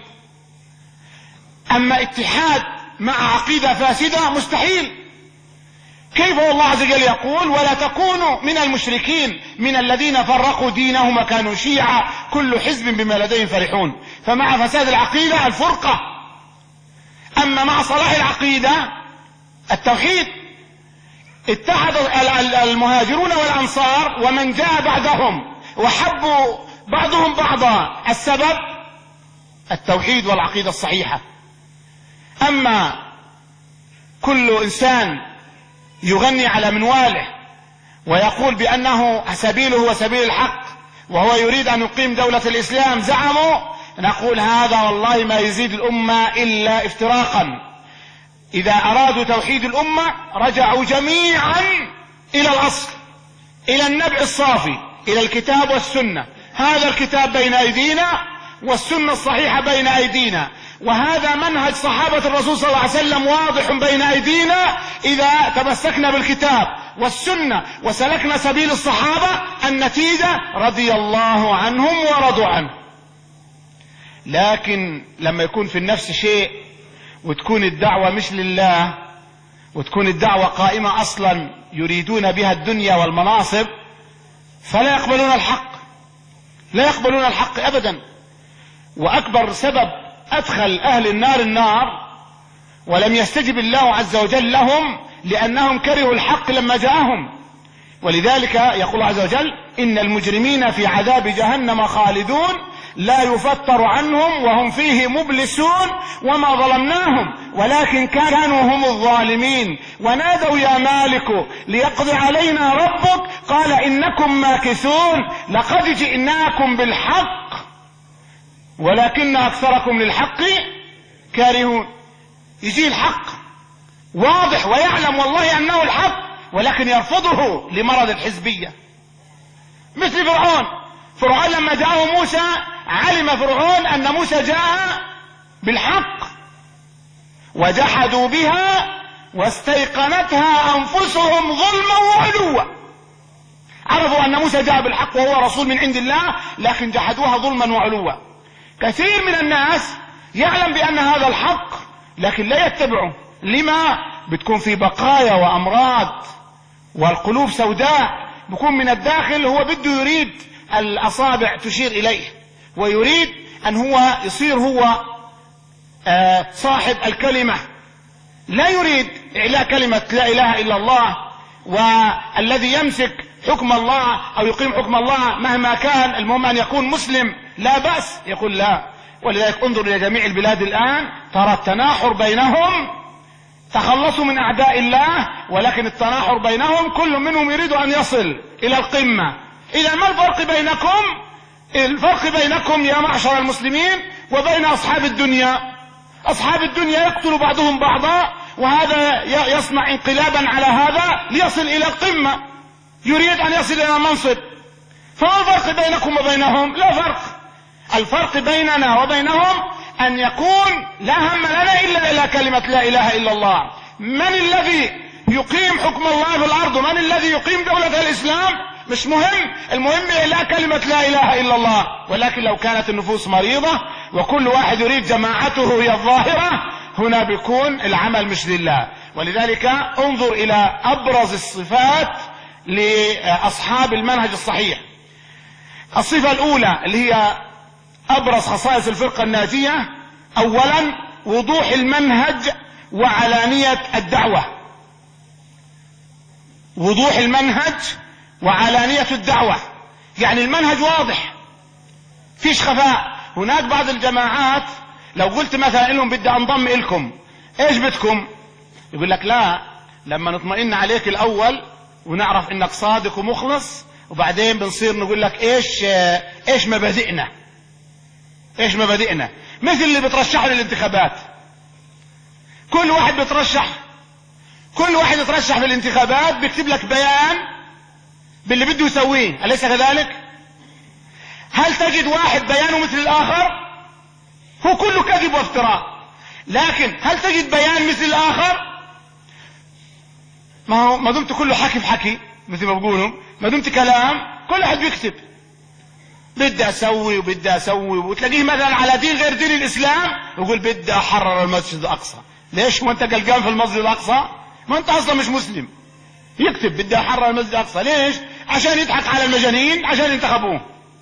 أما اتحاد مع عقيدة فاسدة مستحيل. كيف والله عز وجل يقول ولا تكونوا من المشركين من الذين فرقوا دينهم وكانوا شيعا كل حزب بما لديهم فرحون. فمع فساد العقيدة الفرقة، أما مع صلاح العقيدة التوحيد. اتحد المهاجرون والأنصار ومن جاء بعدهم وحبوا بعضهم بعضا، السبب التوحيد والعقيدة الصحيحة. أما كل إنسان يغني على منواله ويقول بأنه سبيله هو سبيل الحق وهو يريد أن يقيم دولة الإسلام زعموا، نقول هذا والله ما يزيد الأمة إلا افتراقا. إذا أرادوا توحيد الأمة رجعوا جميعا إلى الأصل، إلى النبع الصافي، إلى الكتاب والسنة. هذا الكتاب بين أيدينا والسنة الصحيحة بين أيدينا، وهذا منهج صحابة الرسول صلى الله عليه وسلم واضح بين أيدينا. إذا تمسكنا بالكتاب والسنة وسلكنا سبيل الصحابة النتيجة رضي الله عنهم ورضوا عنه. لكن لما يكون في النفس شيء وتكون الدعوة مش لله وتكون الدعوة قائمة أصلا يريدون بها الدنيا والمناصب فلا يقبلون الحق، لا يقبلون الحق أبدا. وأكبر سبب أدخل أهل النار النار ولم يستجب الله عز وجل لهم لأنهم كرهوا الحق لما جاءهم. ولذلك يقول الله عز وجل إن المجرمين في عذاب جهنم خالدون لا يفتر عنهم وهم فيه مبلسون وما ظلمناهم ولكن كانوا هم الظالمين ونادوا يا مالك ليقضي علينا ربك قال إنكم ماكثون لقد جئناكم بالحق ولكن أكثركم للحق كارهون. يجي الحق واضح ويعلم والله أنه الحق ولكن يرفضه لمرض الحزبية. مثل فرعون، فرعون لما جاءه موسى علم فرعون أن موسى جاء بالحق وجحدوا بها واستيقنتها أنفسهم ظلما وعلوا. عرفوا أن موسى جاء بالحق وهو رسول من عند الله لكن جحدوها ظلما وعلوا. كثير من الناس يعلم بأن هذا الحق لكن لا يتبعه. لما؟ بتكون في بقايا وأمراض والقلوب سوداء، بيكون من الداخل هو بده يريد الأصابع تشير إليه ويريد أن هو يصير هو آه صاحب الكلمة، لا يريد إعلاء كلمة لا إله إلا الله. والذي يمسك حكم الله أو يقيم حكم الله مهما كان المهم أن يكون مسلم لا بأس، يقول لا. ولذلك انظر إلى جميع البلاد الآن ترى التناحر بينهم، تخلصوا من أعداء الله ولكن التناحر بينهم كل منهم يريد أن يصل إلى القمة. إذا ما الفرق بينكم؟ الفرق بينكم يا معشر المسلمين وبين أصحاب الدنيا. أصحاب الدنيا يقتل بعضهم بعضا وهذا يصنع انقلابا على هذا ليصل إلى القمة، يريد أن يصل إلى المنصب. فما الفرق بينكم وبينهم؟ لا فرق. الفرق بيننا وبينهم أن يكون لا هم لنا إلا إلى كلمة لا إله إلا الله. من الذي يقيم حكم الله في الأرض؟ من الذي يقيم دولة الإسلام؟ مش مهم، المهم إلى كلمة لا إله إلا الله. ولكن لو كانت النفوس مريضة وكل واحد يريد جماعته هي الظاهرة هنا بيكون العمل مش لله. ولذلك انظر إلى أبرز الصفات لأصحاب المنهج الصحيح. الصفة الأولى اللي هي أبرز خصائص الفرقة الناجية، أولا وضوح المنهج وعلانية الدعوة. وضوح المنهج وعلانية الدعوة، يعني المنهج واضح، فيش خفاء. هناك بعض الجماعات لو قلت مثلا لهم بدي انضم إلكم ايش بدكم؟ يقول لك لا، لما نطمئن عليك الاول ونعرف انك صادق ومخلص وبعدين بنصير نقول لك ايش ايش مبادئنا ايش مبادئنا مثل اللي بترشحوا للانتخابات. كل واحد بترشح كل واحد يترشح في الانتخابات بيكتب لك بيان باللي بده يسويه، أليس كذلك؟ هل تجد واحد بيانه مثل الآخر؟ هو كله كذب وافتراء. لكن هل تجد بيان مثل الآخر؟ ما هو ما دمت كله حكي في حكي مثل ما بقولوا، ما دمت كلام كل واحد بيكتب بدي اسوي وبدي اسوي، وتلاقيه مثلا على دين غير دين الاسلام يقول بدي احرر المسجد الاقصى. ليش؟ وانت قلقان في المسجد الاقصى؟ ما انت اصلا مش مسلم. يكتب بدي احرر المسجد الاقصى، ليش؟ عشان يضحك على المجانين عشان ينتخبوه.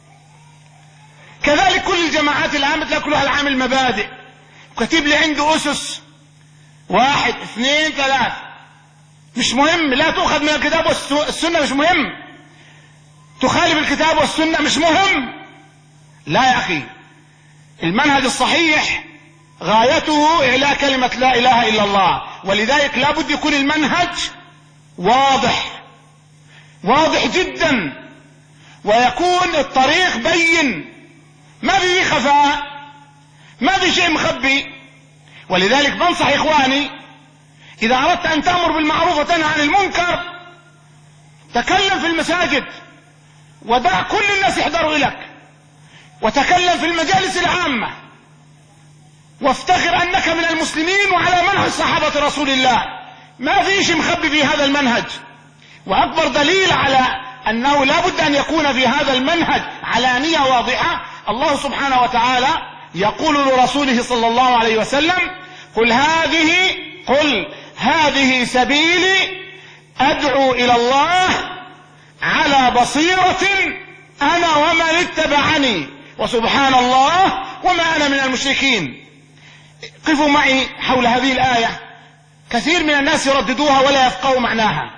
كذلك كل الجماعات الان بتلاقي كل واحد عامل مبادئ وكتب لي عنده اسس، واحد اثنين ثلاث، مش مهم. لا تؤخذ من الكتاب والسنه، مش مهم. تخالف الكتاب والسنه، مش مهم. لا يا اخي، المنهج الصحيح غايته اعلاء كلمه لا اله الا الله، ولذلك لا بد يكون المنهج واضح واضح جدا، ويكون الطريق بين، ما في خفاء، ما في شيء مخبي. ولذلك بنصح اخواني اذا اردت ان تأمر بالمعروف وتنهى عن المنكر تكلم في المساجد ودع كل الناس يحضروا اليك، وتكلم في المجالس العامة، وافتخر انك من المسلمين وعلى منهج صحابة رسول الله. ما في شيء مخبي في هذا المنهج. واكبر دليل على انه لا بد ان يكون في هذا المنهج علانية واضحة، الله سبحانه وتعالى يقول لرسوله صلى الله عليه وسلم: قل هذه قل هذه سبيلي ادعو الى الله على بصيرة انا ومن اتبعني وسبحان الله وما انا من المشركين. قفوا معي حول هذه الآية، كثير من الناس يرددوها ولا يفقهوا معناها.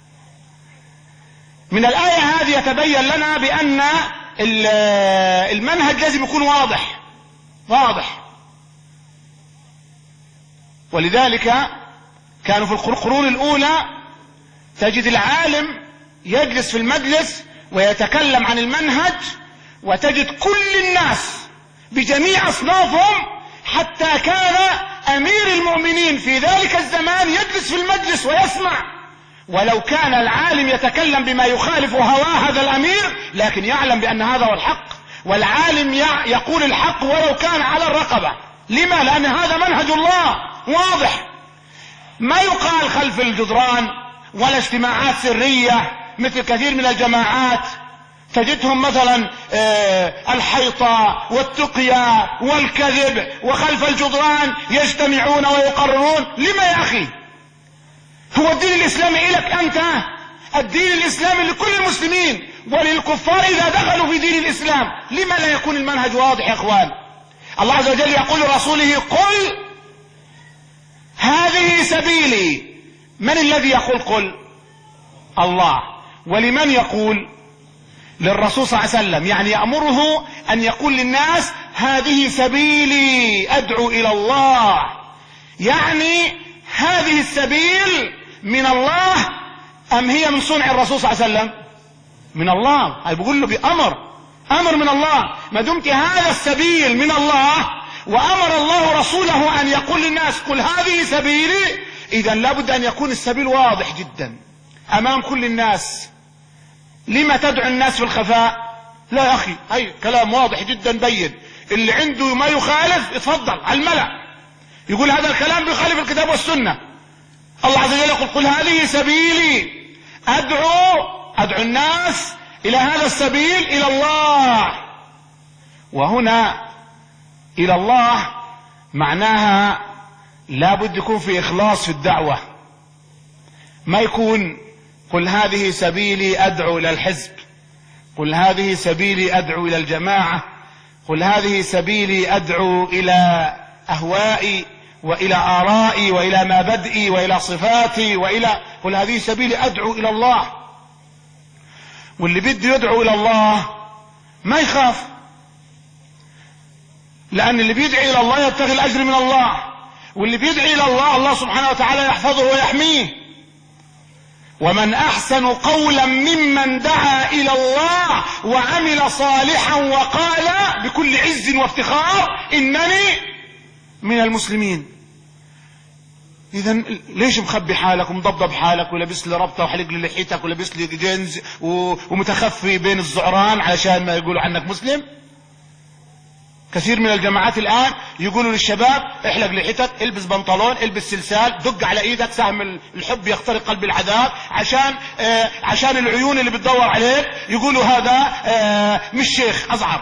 من الآية هذه يتبين لنا بأن المنهج لازم يكون واضح واضح ولذلك كانوا في القرون الأولى تجد العالم يجلس في المجلس ويتكلم عن المنهج، وتجد كل الناس بجميع أصنافهم، حتى كان أمير المؤمنين في ذلك الزمان يجلس في المجلس ويسمع، ولو كان العالم يتكلم بما يخالف هواه هذا الأمير لكن يعلم بأن هذا هو الحق، والعالم يقول الحق ولو كان على الرقبة. لما؟ لأن هذا منهج الله واضح، ما يقال خلف الجدران ولا اجتماعات سرية مثل كثير من الجماعات تجدهم مثلا الحيطة والتقية والكذب وخلف الجدران يجتمعون ويقررون. لما يا أخي؟ هو الدين الإسلامي لك أنت؟ الدين الإسلامي لكل المسلمين وللكفار إذا دخلوا في دين الإسلام. لما لا يكون المنهج واضح يا أخوان؟ الله عز وجل يقول لرسوله: قل هذه سبيلي. من الذي يقول قل؟ الله. ولمن يقول؟ للرسول صلى الله عليه وسلم، يعني يأمره أن يقول للناس هذه سبيلي أدعو إلى الله. يعني هذه السبيل من الله أم هي من صنع الرسول صلى الله عليه وسلم؟ من الله. هاي بيقول له بأمر أمر من الله. ما دمت هذا السبيل من الله وأمر الله رسوله أن يقول للناس قل هذه سبيلي، إذا لابد أن يكون السبيل واضح جدا أمام كل الناس. لما تدعو الناس في الخفاء؟ لا يا أخي، هاي كلام واضح جدا بين. اللي عنده ما يخالف يتفضل على الملأ يقول هذا الكلام بيخالف الكتاب والسنة. الله عز وجل يقول قل هذه سبيلي أدعو أدعو الناس إلى هذا السبيل إلى الله. وهنا إلى الله معناها لابد يكون في إخلاص في الدعوة، ما يكون قل هذه سبيلي أدعو إلى الحزب، قل هذه سبيلي أدعو إلى الجماعة، قل هذه سبيلي أدعو إلى أهوائي وإلى آرائي وإلى مبادئي وإلى صفاتي وإلى قل هذه سبيلي أدعو إلى الله. واللي بده يدعو إلى الله ما يخاف، لأن اللي بيدعي إلى الله يبتغي الأجر من الله، واللي بيدعي إلى الله الله سبحانه وتعالى يحفظه ويحميه. ومن أحسن قولا ممن دعا إلى الله وعمل صالحا وقال بكل عز وافتخار إنني من المسلمين. إذا ليش مخبي حالك ومضبضب حالك ولابس لي ربطة وحلق لي لحيتك ولابس لي جينز ومتخفي بين الزعران علشان ما يقولوا عنك مسلم؟ كثير من الجماعات الآن يقولوا للشباب احلق لحيتك، البس بنطلون، البس سلسال، دق على ايدك سهم الحب يخترق قلب العذاب، عشان آه عشان العيون اللي بتدور عليك يقولوا هذا آه مش شيخ أزعر.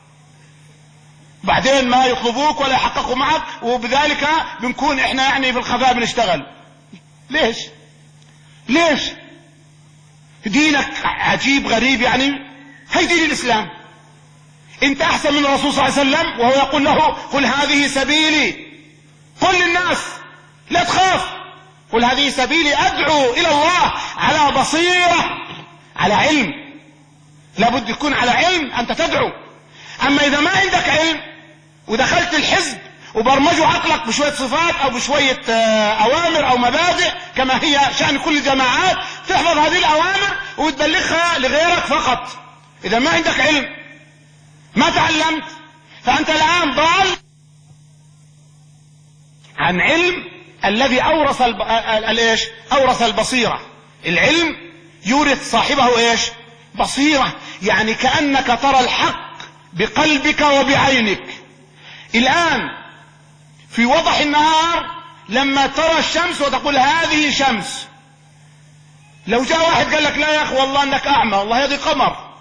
بعدين ما يطلبوك ولا يحققوا معك، وبذلك بنكون احنا يعني في الخفاء بنشتغل. ليش؟ ليش؟ دينك عجيب غريب، يعني هي دين الإسلام. انت احسن من الرسول صلى الله عليه وسلم وهو يقول له قل هذه سبيلي، قل للناس لا تخاف، قل هذه سبيلي ادعو الى الله على بصيرة، على علم. لابد يكون على علم انت تدعو. اما اذا ما عندك علم ودخلت الحزب وبرمجوا عقلك بشوية صفات او بشوية اوامر او مبادئ كما هي شأن كل الجماعات، تحفظ هذه الاوامر وتبلغها لغيرك فقط. اذا ما عندك علم ما تعلمت فأنت الآن ضال عن علم الذي أورث الب... الايش أورث البصيرة. العلم يورث صاحبه ايش؟ بصيرة. يعني كأنك ترى الحق بقلبك وبعينك. الآن في وضح النهار لما ترى الشمس وتقول هذه شمس، لو جاء واحد قال لك لا يا أخي والله أنك أعمى، والله هذه قمر،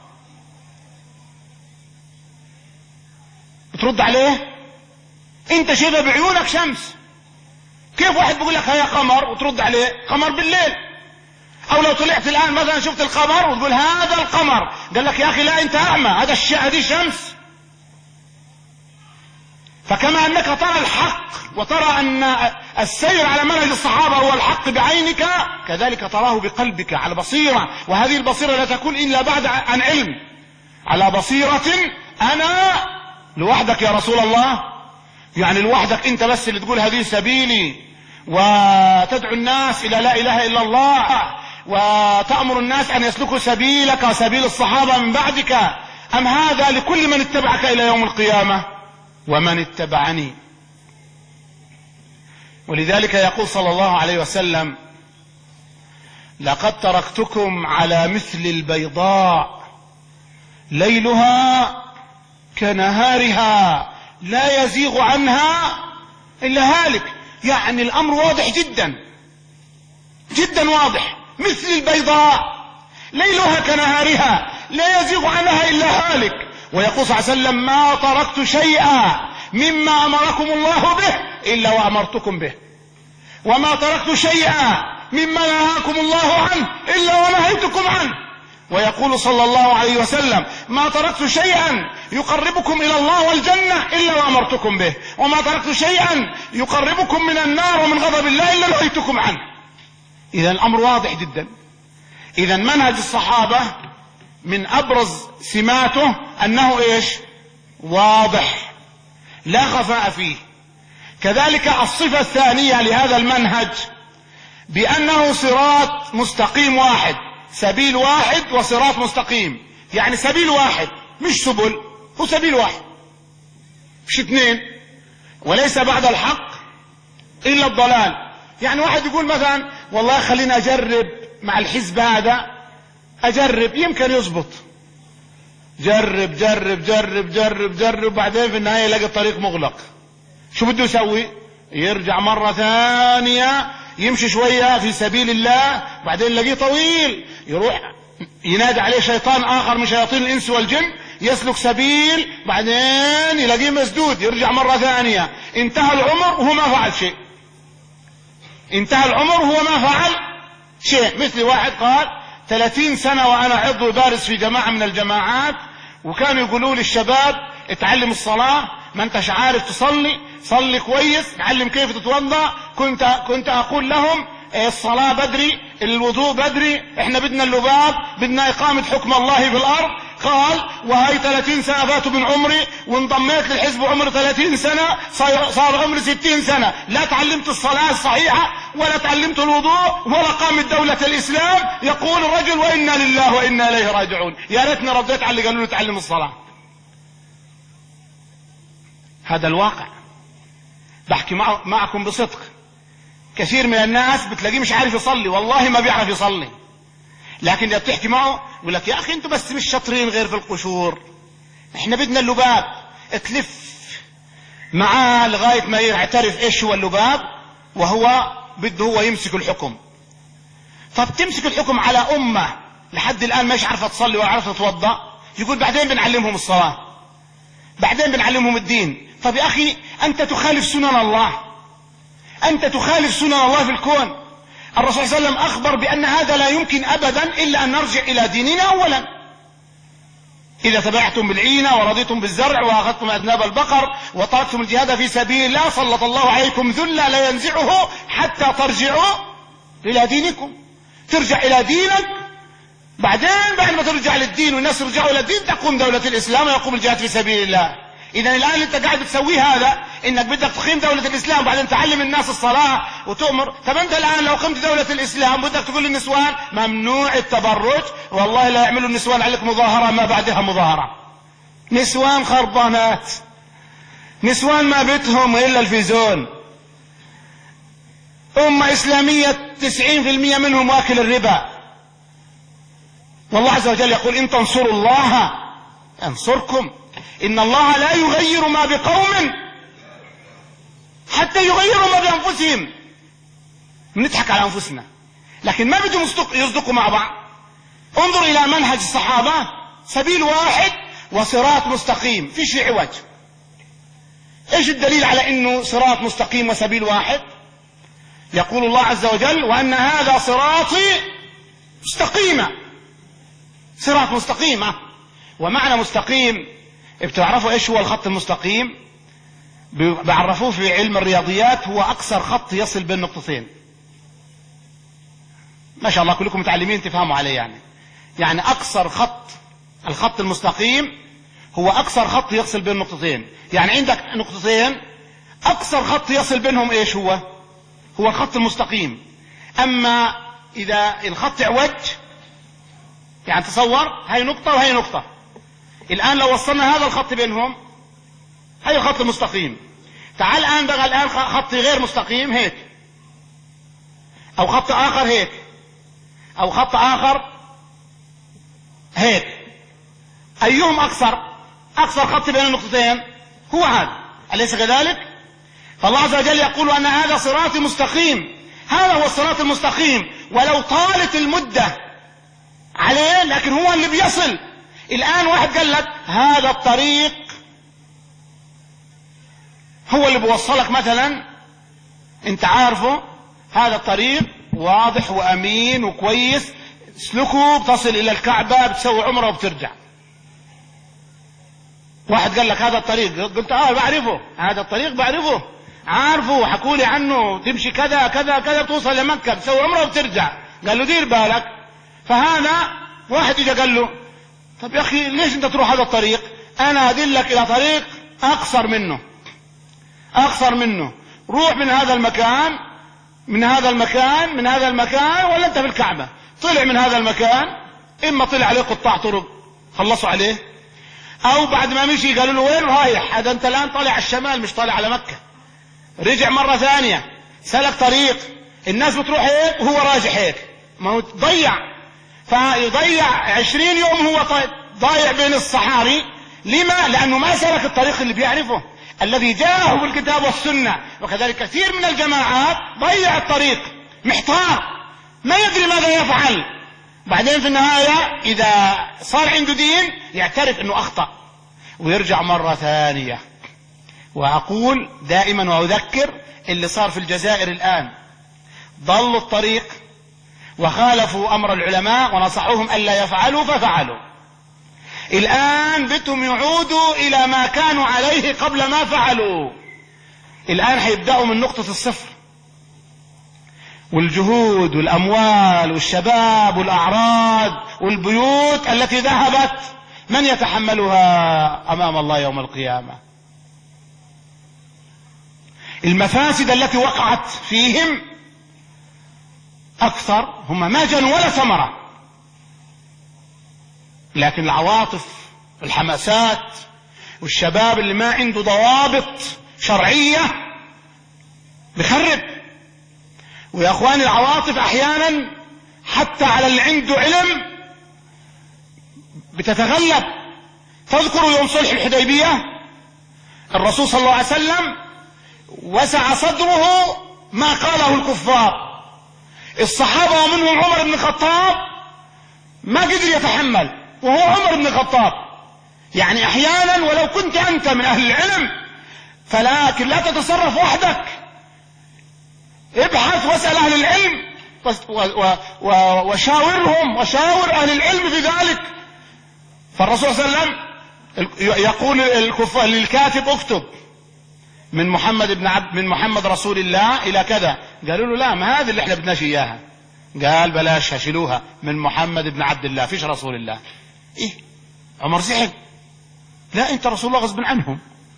ترد عليه؟ انت شايفها بعيونك شمس. كيف واحد بيقول لك هيا قمر وترد عليه قمر بالليل؟ او لو طلعت الان مثلا شفت القمر وتقول هذا القمر، قال لك يا اخي لا انت اعمى، هذا الشيء هذه شمس. فكما انك ترى الحق وترى ان السير على منهج الصحابة هو الحق بعينك، كذلك تراه بقلبك على بصيرة. وهذه البصيرة لا تكون الا بعد عن علم. على بصيرة انا لوحدك يا رسول الله، يعني لوحدك انت بس اللي تقول هذه سبيلي وتدعو الناس الى لا اله الا الله وتأمر الناس ان يسلكوا سبيلك وسبيل الصحابة من بعدك، ام هذا لكل من اتبعك الى يوم القيامة؟ ومن اتبعني. ولذلك يقول صلى الله عليه وسلم لقد تركتكم على مثل البيضاء ليلها كنهارها لا يزيغ عنها إلا هالك. يعني الأمر واضح جدا جدا واضح، مثل البيضاء ليلها كنهارها لا يزيغ عنها إلا هالك. ويقول صلى الله عليه وسلم ما تركت شيئا مما أمركم الله به إلا وأمرتكم به، وما تركت شيئا مما نهاكم الله عنه إلا ونهيتكم عنه. ويقول صلى الله عليه وسلم ما تركت شيئا يقربكم إلى الله والجنة إلا وأمرتكم به، وما تركت شيئا يقربكم من النار ومن غضب الله إلا نهيتكم عنه. إذا الأمر واضح جدا. إذا منهج الصحابة من أبرز سماته أنه إيش؟ واضح لا خفاء فيه. كذلك الصفة الثانية لهذا المنهج بأنه صراط مستقيم واحد، سبيل واحد وصراط مستقيم. يعني سبيل واحد مش سبل، هو سبيل واحد مش اثنين. وليس بعد الحق إلا الضلال. يعني واحد يقول مثلا والله خلينا أجرب مع الحزب هذا، أجرب يمكن يزبط، جرب جرب جرب جرب جرب بعدين في النهاية يلاقي الطريق مغلق. شو بده يسوي؟ يرجع مرة ثانية يمشي شوية في سبيل الله، بعدين يلاقيه طويل، يروح ينادي عليه شيطان آخر من شياطين الإنس والجن يسلك سبيل، بعدين يلاقيه مسدود، يرجع مرة ثانية. انتهى العمر وهو ما فعل شيء، انتهى العمر وهو ما فعل شيء. مثل واحد قال ثلاثين سنة وأنا عضو دارس في جماعة من الجماعات، وكانوا يقولوا للشباب اتعلم الصلاة، ما انتش عارف تصلي صلي كويس، تعلم كيف تتوضا. كنت كنت اقول لهم الصلاة بدري، الوضوء بدري، احنا بدنا اللباب، بدنا اقامة حكم الله في الارض. قال وهي ثلاثين سنة فاتوا من عمري وانضميت للحزب عمري ثلاثين سنة صار عمري ستين سنة، لا تعلمت الصلاة الصحيحة ولا تعلمت الوضوء ولا قامت دولة الإسلام. يقول الرجل وإنا لله وإنا إليه راجعون. يا ريتني رديت على اللي قالوا له تعلم الصلاة. هذا الواقع. بحكي مع معكم بصدق. كثير من الناس بتلاقيه مش عارف يصلي، والله ما بيعرف يصلي، لكن اذا بتحكي معه يقول لك يا اخي انتوا بس مش شاطرين غير في القشور، احنا بدنا اللباب. تلف معاه لغاية ما يعترف ايش هو اللباب، وهو بده هو يمسك الحكم. فبتمسك الحكم على امة لحد الان مش عارفة تصلي ولا عارفة تتوضا، يقول بعدين بنعلمهم الصلاة، بعدين بنعلمهم الدين. طب يا اخي انت تخالف سنن الله، انت تخالف سنن الله في الكون. الرسول صلى الله عليه وسلم اخبر بان هذا لا يمكن ابدا الا ان نرجع الى ديننا اولا. اذا تبعتم بالعينة ورضيتم بالزرع واخذتم اذناب البقر وتركتم الجهاد في سبيل الله سلط الله عليكم ذلا لا ينزعه حتى ترجعوا الى دينكم. ترجع الى دينك، بعدين بعد ما ترجع للدين والناس يرجعوا الى الدين تقوم دولة الاسلام ويقوم الجهاد في سبيل الله. اذا الان اللي انت قاعد بتسويه هذا انك بدك تقيم دولة الاسلام وبعدين تعلم الناس الصلاة وتؤمر. طب انت الان لو قمت دولة الاسلام بدك تقول للنسوان ممنوع التبرج، والله لا يعملوا النسوان عليك مظاهرة ما بعدها مظاهرة. نسوان خربانات، نسوان ما بيتهم الا الفيزون. امة اسلامية تسعين في المية منهم واكل الربا. والله عز وجل يقول ان تنصروا الله انصركم، ان الله لا يغير ما بقوم حتى يغيروا ما بانفسهم. بنضحك على انفسنا لكن ما بدهم يصدقوا مع بعض. انظر الى منهج الصحابة، سبيل واحد وصراط مستقيم فيش عوج. ايش الدليل على انه صراط مستقيم وسبيل واحد؟ يقول الله عز وجل وان هذا صراطي مستقيما. صراط مستقيمة. ومعنى مستقيم بتعرفوا ايش هو الخط المستقيم؟ بعرفوه في علم الرياضيات، هو اقصر خط يصل بين نقطتين. ما شاء الله كلكم متعلمين تفهموا عليه. يعني يعني اقصر خط، الخط المستقيم هو اقصر خط يصل بين نقطتين. يعني عندك نقطتين اقصر خط يصل بينهم ايش هو؟ هو الخط المستقيم. اما اذا الخط اعوج، يعني تصور هاي نقطة وهي نقطة، الان لو وصلنا هذا الخط بينهم هاي الخط المستقيم. تعال الان بقى الان خط غير مستقيم هيك، او خط اخر هيك، او خط اخر هيك، ايهم اقصر؟ اقصر خط بين النقطتين هو هذا، اليس كذلك؟ فالله عز وجل يقول ان هذا صراطي مستقيم. هذا هو الصراط المستقيم، ولو طالت المدة عليه لكن هو اللي بيصل. الان واحد قال لك هذا الطريق هو اللي بيوصلك مثلا، انت عارفه هذا الطريق واضح وامين وكويس، اسلكه بتصل الى الكعبة بتسوي عمره وبترجع. واحد قال لك هذا الطريق، قلت اه بعرفه، هذا الطريق بعرفه، عارفه، حكوا لي عنه، تمشي كذا كذا كذا بتوصل لمكة بتسوي عمره وبترجع. قال له دير بالك. فهذا واحد اجى قال له طب يا اخي ليش انت تروح هذا الطريق؟ انا ادلك الى طريق اقصر منه، اقصر منه، روح من هذا المكان، من هذا المكان، من هذا المكان، ولا انت في الكعبة. طلع من هذا المكان، اما طلع عليه قطاع طرق خلصوا عليه، او بعد ما مشي قالوا له وين رايح؟ هذا انت الان طالع على الشمال مش طالع على مكة. رجع مرة ثانية سلك طريق، الناس بتروح هيك وهو راجع هيك، ما هو ضيع. فيضيع عشرين يوم هو ضايع بين الصحاري. لما؟ لانه ما سلك الطريق اللي بيعرفه الذي جاءه بالكتاب والسنة. وكذلك كثير من الجماعات ضيع الطريق، محتار ما يدري ماذا يفعل. بعدين في النهاية اذا صار عنده دين يعترف انه اخطأ ويرجع مرة ثانية. واقول دائما واذكر اللي صار في الجزائر الان، ضلوا الطريق وخالفوا امر العلماء ونصحوهم الا يفعلوا ففعلوا. الان بدهم يعودوا الى ما كانوا عليه قبل ما فعلوا. الان حيبدأوا من نقطة الصفر، والجهود والاموال والشباب والاعراض والبيوت التي ذهبت من يتحملها أمام الله يوم القيامة؟ المفاسد التي وقعت فيهم أكثر، هم ما جنوا ولا ثمرة، لكن العواطف والحماسات والشباب اللي ما عنده ضوابط شرعية بخرب. ويا أخواني العواطف أحيانا حتى على اللي عنده علم بتتغلب. تذكروا يوم صلح الحديبية الرسول صلى الله عليه وسلم وسع صدره ما قاله الكفار، الصحابة ومنهم عمر بن الخطاب ما قدر يتحمل، وهو عمر بن الخطاب. يعني احيانا ولو كنت انت من اهل العلم فلكن لا تتصرف وحدك، ابحث واسأل اهل العلم وشاورهم وشاور اهل العلم في ذلك. فالرسول صلى الله عليه وسلم يقول للكاتب اكتب من محمد بن عبد من محمد رسول الله الى كذا، قالوا له لا ما هذه اللي احنا بدناش اياها، قال بلاش شيلوها من محمد بن عبد الله فيش رسول الله. ايه عمر زعل، لا انت رسول الله غصب عنهم.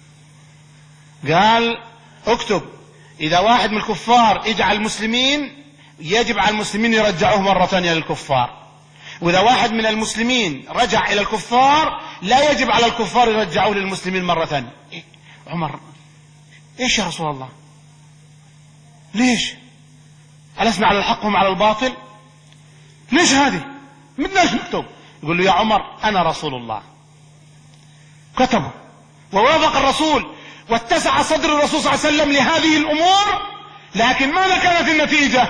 قال اكتب اذا واحد من الكفار اجعل المسلمين يجب على المسلمين يرجعوه مرة ثانية للكفار، واذا واحد من المسلمين رجع الى الكفار لا يجب على الكفار يرجعوه للمسلمين مرة ثانية. إيه؟ عمر ايش يا رسول الله ليش ألسنا على الحق وهم على الباطل؟ ليش هذه بدناش نكتب؟ يقول له يا عمر انا رسول الله. كتبوا ووافق الرسول واتسع صدر الرسول صلى الله عليه وسلم لهذه الامور، لكن ماذا كانت النتيجة؟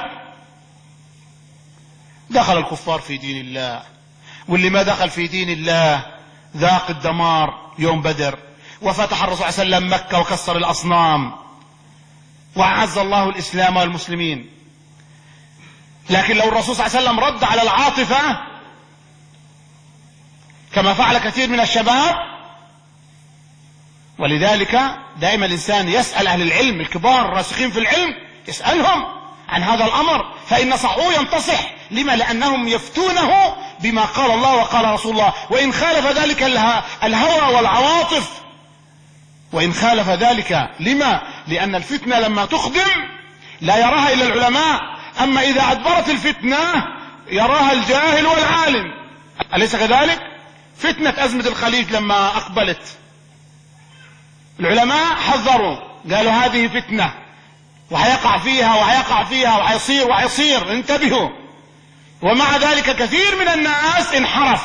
دخل الكفار في دين الله، واللي ما دخل في دين الله ذاق الدمار يوم بدر. وفتح الرسول صلى الله عليه وسلم مكة وكسر الأصنام وأعز الله الإسلام والمسلمين. لكن لو الرسول صلى الله عليه وسلم رد على العاطفة كما فعل كثير من الشباب، ولذلك دائما الإنسان يسأل أهل العلم الكبار الراسخين في العلم، يسألهم عن هذا الأمر، فإن نصحوه ينتصح. لما؟ لأنهم يفتونه بما قال الله وقال رسول الله، وإن خالف ذلك الهوى والعواطف، وإن خالف ذلك. لما؟ لأن الفتنة لما تخدم لا يراها إلا العلماء، أما إذا أدبرت الفتنة يراها الجاهل والعالم. أليس كذلك؟ فتنة أزمة الخليج لما أقبلت العلماء حذروا، قالوا هذه فتنة وحيقع فيها وحيقع فيها وحيصير وحيصير انتبهوا. ومع ذلك كثير من الناس انحرف،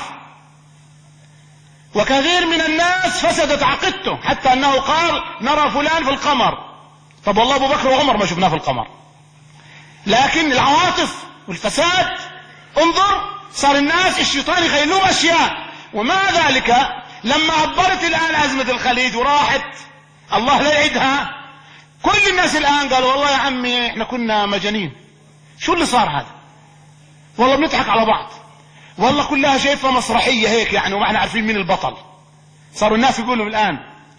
وكثير من الناس فسدت عقيدته، حتى أنه قال نرى فلان في القمر. طب والله أبو بكر وعمر ما شفناه في القمر. لكن العواطف والفساد، انظر صار الناس الشيطان يخيلوهم أشياء. ومع ذلك لما عبرت الآن أزمة الخليج وراحت الله لا يعيدها، كل الناس الآن قالوا والله يا عمي احنا كنا مجانين، شو اللي صار هذا؟ والله بنضحك على بعض، والله كلها شايفة مسرحية هيك يعني وما احنا عارفين مين البطل. صاروا الناس يقولوا الآن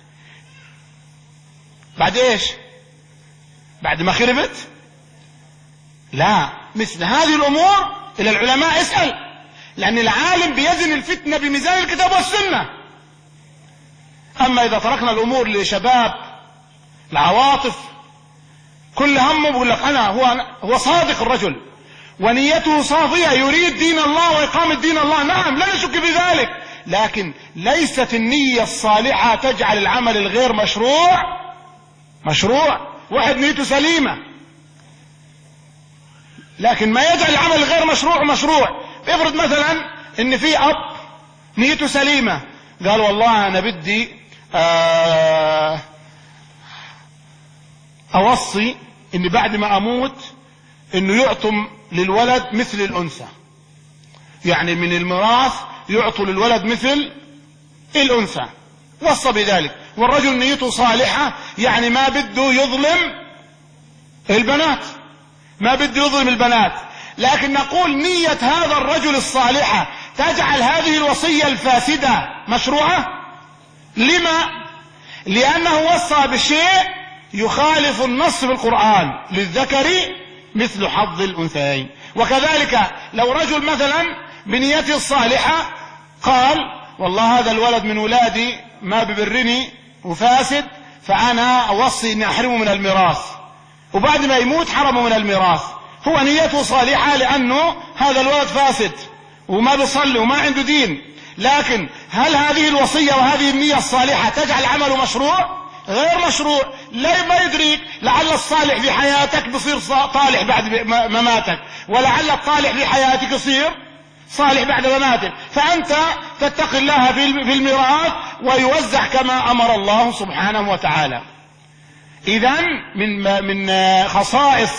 بعد ايش؟ بعد ما خربت؟ لا، مثل هذه الأمور إلى العلماء اسأل، لأن العالم بيزن الفتنة بميزان الكتاب والسنة. أما إذا تركنا الأمور لشباب العواطف كل همه بيقول لك أنا هو هو صادق الرجل ونيته صافية يريد دين الله وإقامة دين الله، نعم لا نشك في ذلك، لكن ليست النية الصالحة تجعل العمل الغير مشروع مشروع. واحد نيته سليمة لكن ما يجعل العمل الغير مشروع مشروع. افرض مثلا ان في اب نيته سليمة، قال والله انا بدي آه اوصي ان بعد ما اموت انه يعطم للولد مثل الانثى، يعني من الميراث يعطوا للولد مثل الانثى، وصى بذلك. والرجل نيته صالحة، يعني ما بده يظلم البنات، ما بده يظلم البنات، لكن نقول نية هذا الرجل الصالحة تجعل هذه الوصية الفاسدة مشروعة. لما؟ لأنه وصى بشيء يخالف النص في القرآن، للذكر مثل حظ الأنثيين. وكذلك لو رجل مثلا بنيته الصالحة قال والله هذا الولد من ولادي ما ببرني وفاسد، فأنا أوصي أني أحرمه من الميراث، وبعد ما يموت حرمه من الميراث. هو نيته صالحة لأنه هذا الولد فاسد وما بيصلي وما عنده دين، لكن هل هذه الوصية وهذه النية الصالحة تجعل عمله مشروع؟ غير مشروع. لا ما يدريك، لعل الصالح في حياتك بصير طالح بعد مماتك، ولعل الطالح في حياتك يصير صالح بعد مماتك، فأنت تتقي الله في الميراث ويوزع كما أمر الله سبحانه وتعالى. إذن من من خصائص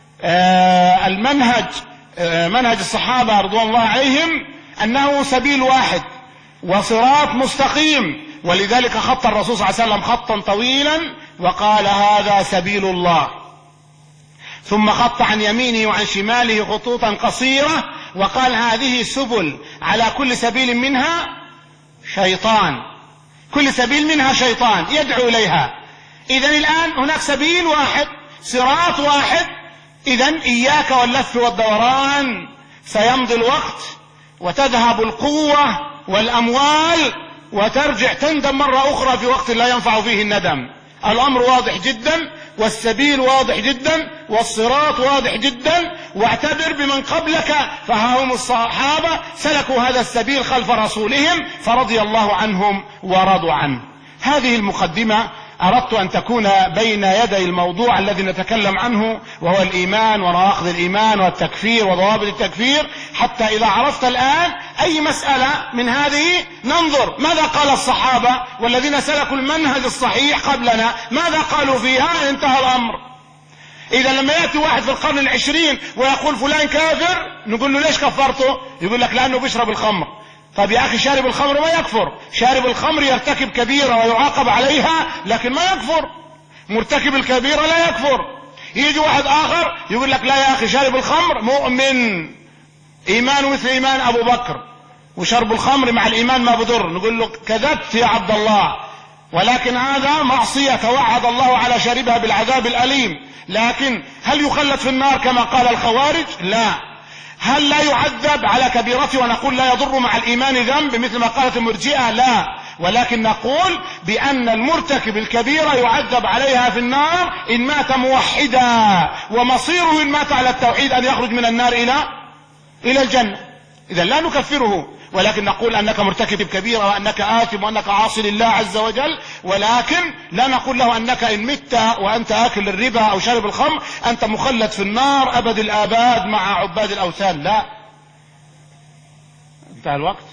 المنهج منهج الصحابة رضوان الله عليهم أنه سبيل واحد وصراط مستقيم، ولذلك خط الرسول صلى الله عليه وسلم خطا طويلا وقال هذا سبيل الله، ثم خط عن يمينه وعن شماله خطوطا قصيرة وقال هذه سبل، على كل سبيل منها شيطان، كل سبيل منها شيطان يدعو إليها. إذن الآن هناك سبيل واحد، صراط واحد. إذن إياك واللف والدوران، سيمضي الوقت وتذهب القوة والأموال وترجع تندم مرة أخرى في وقت لا ينفع فيه الندم. الأمر واضح جدا، والسبيل واضح جدا، والصراط واضح جدا، واعتبر بمن قبلك، فهم الصحابة سلكوا هذا السبيل خلف رسولهم فرضي الله عنهم ورضوا عنه. هذه المقدمة أردت أن تكون بين يدي الموضوع الذي نتكلم عنه، وهو الإيمان ونواقض الإيمان والتكفير وضوابط التكفير، حتى إذا عرفت الآن أي مسألة من هذه ننظر ماذا قال الصحابة والذين سلكوا المنهج الصحيح قبلنا، ماذا قالوا فيها، انتهى الأمر. إذا لما يأتي واحد في القرن العشرين ويقول فلان كافر، نقول له ليش كفرته؟ يقول لك لأنه بيشرب الخمر. طب يا أخي شارب الخمر ما يكفر، شارب الخمر يرتكب كبيرة ويعاقب عليها لكن ما يكفر، مرتكب الكبيرة لا يكفر. يجي واحد آخر يقول لك لا يا أخي شارب الخمر مؤمن، إيمانه مثل إيمان أبو بكر، وشرب الخمر مع الإيمان ما بضر. نقول له كذبت يا عبد الله، ولكن هذا معصية توعد الله على شاربها بالعذاب الأليم، لكن هل يخلد في النار كما قال الخوارج؟ لا. هل لا يعذب على كبيرته ونقول لا يضر مع الإيمان ذنب مثل ما قالت المرجئة؟ لا، ولكن نقول بأن المرتكب الكبيرة يعذب عليها في النار إن مات موحدا، ومصيره إن مات على التوحيد أن يخرج من النار إلى إلى الجنة. إذا لا نكفره، ولكن نقول أنك مرتكب كبيرة وأنك آثم وأنك عاصي لله عز وجل، ولكن لا نقول له أنك إن مت وأنت آكل الربا أو شارب الخمر أنت مخلد في النار أبد الآباد مع عباد الأوثان. لا. انتهى الوقت.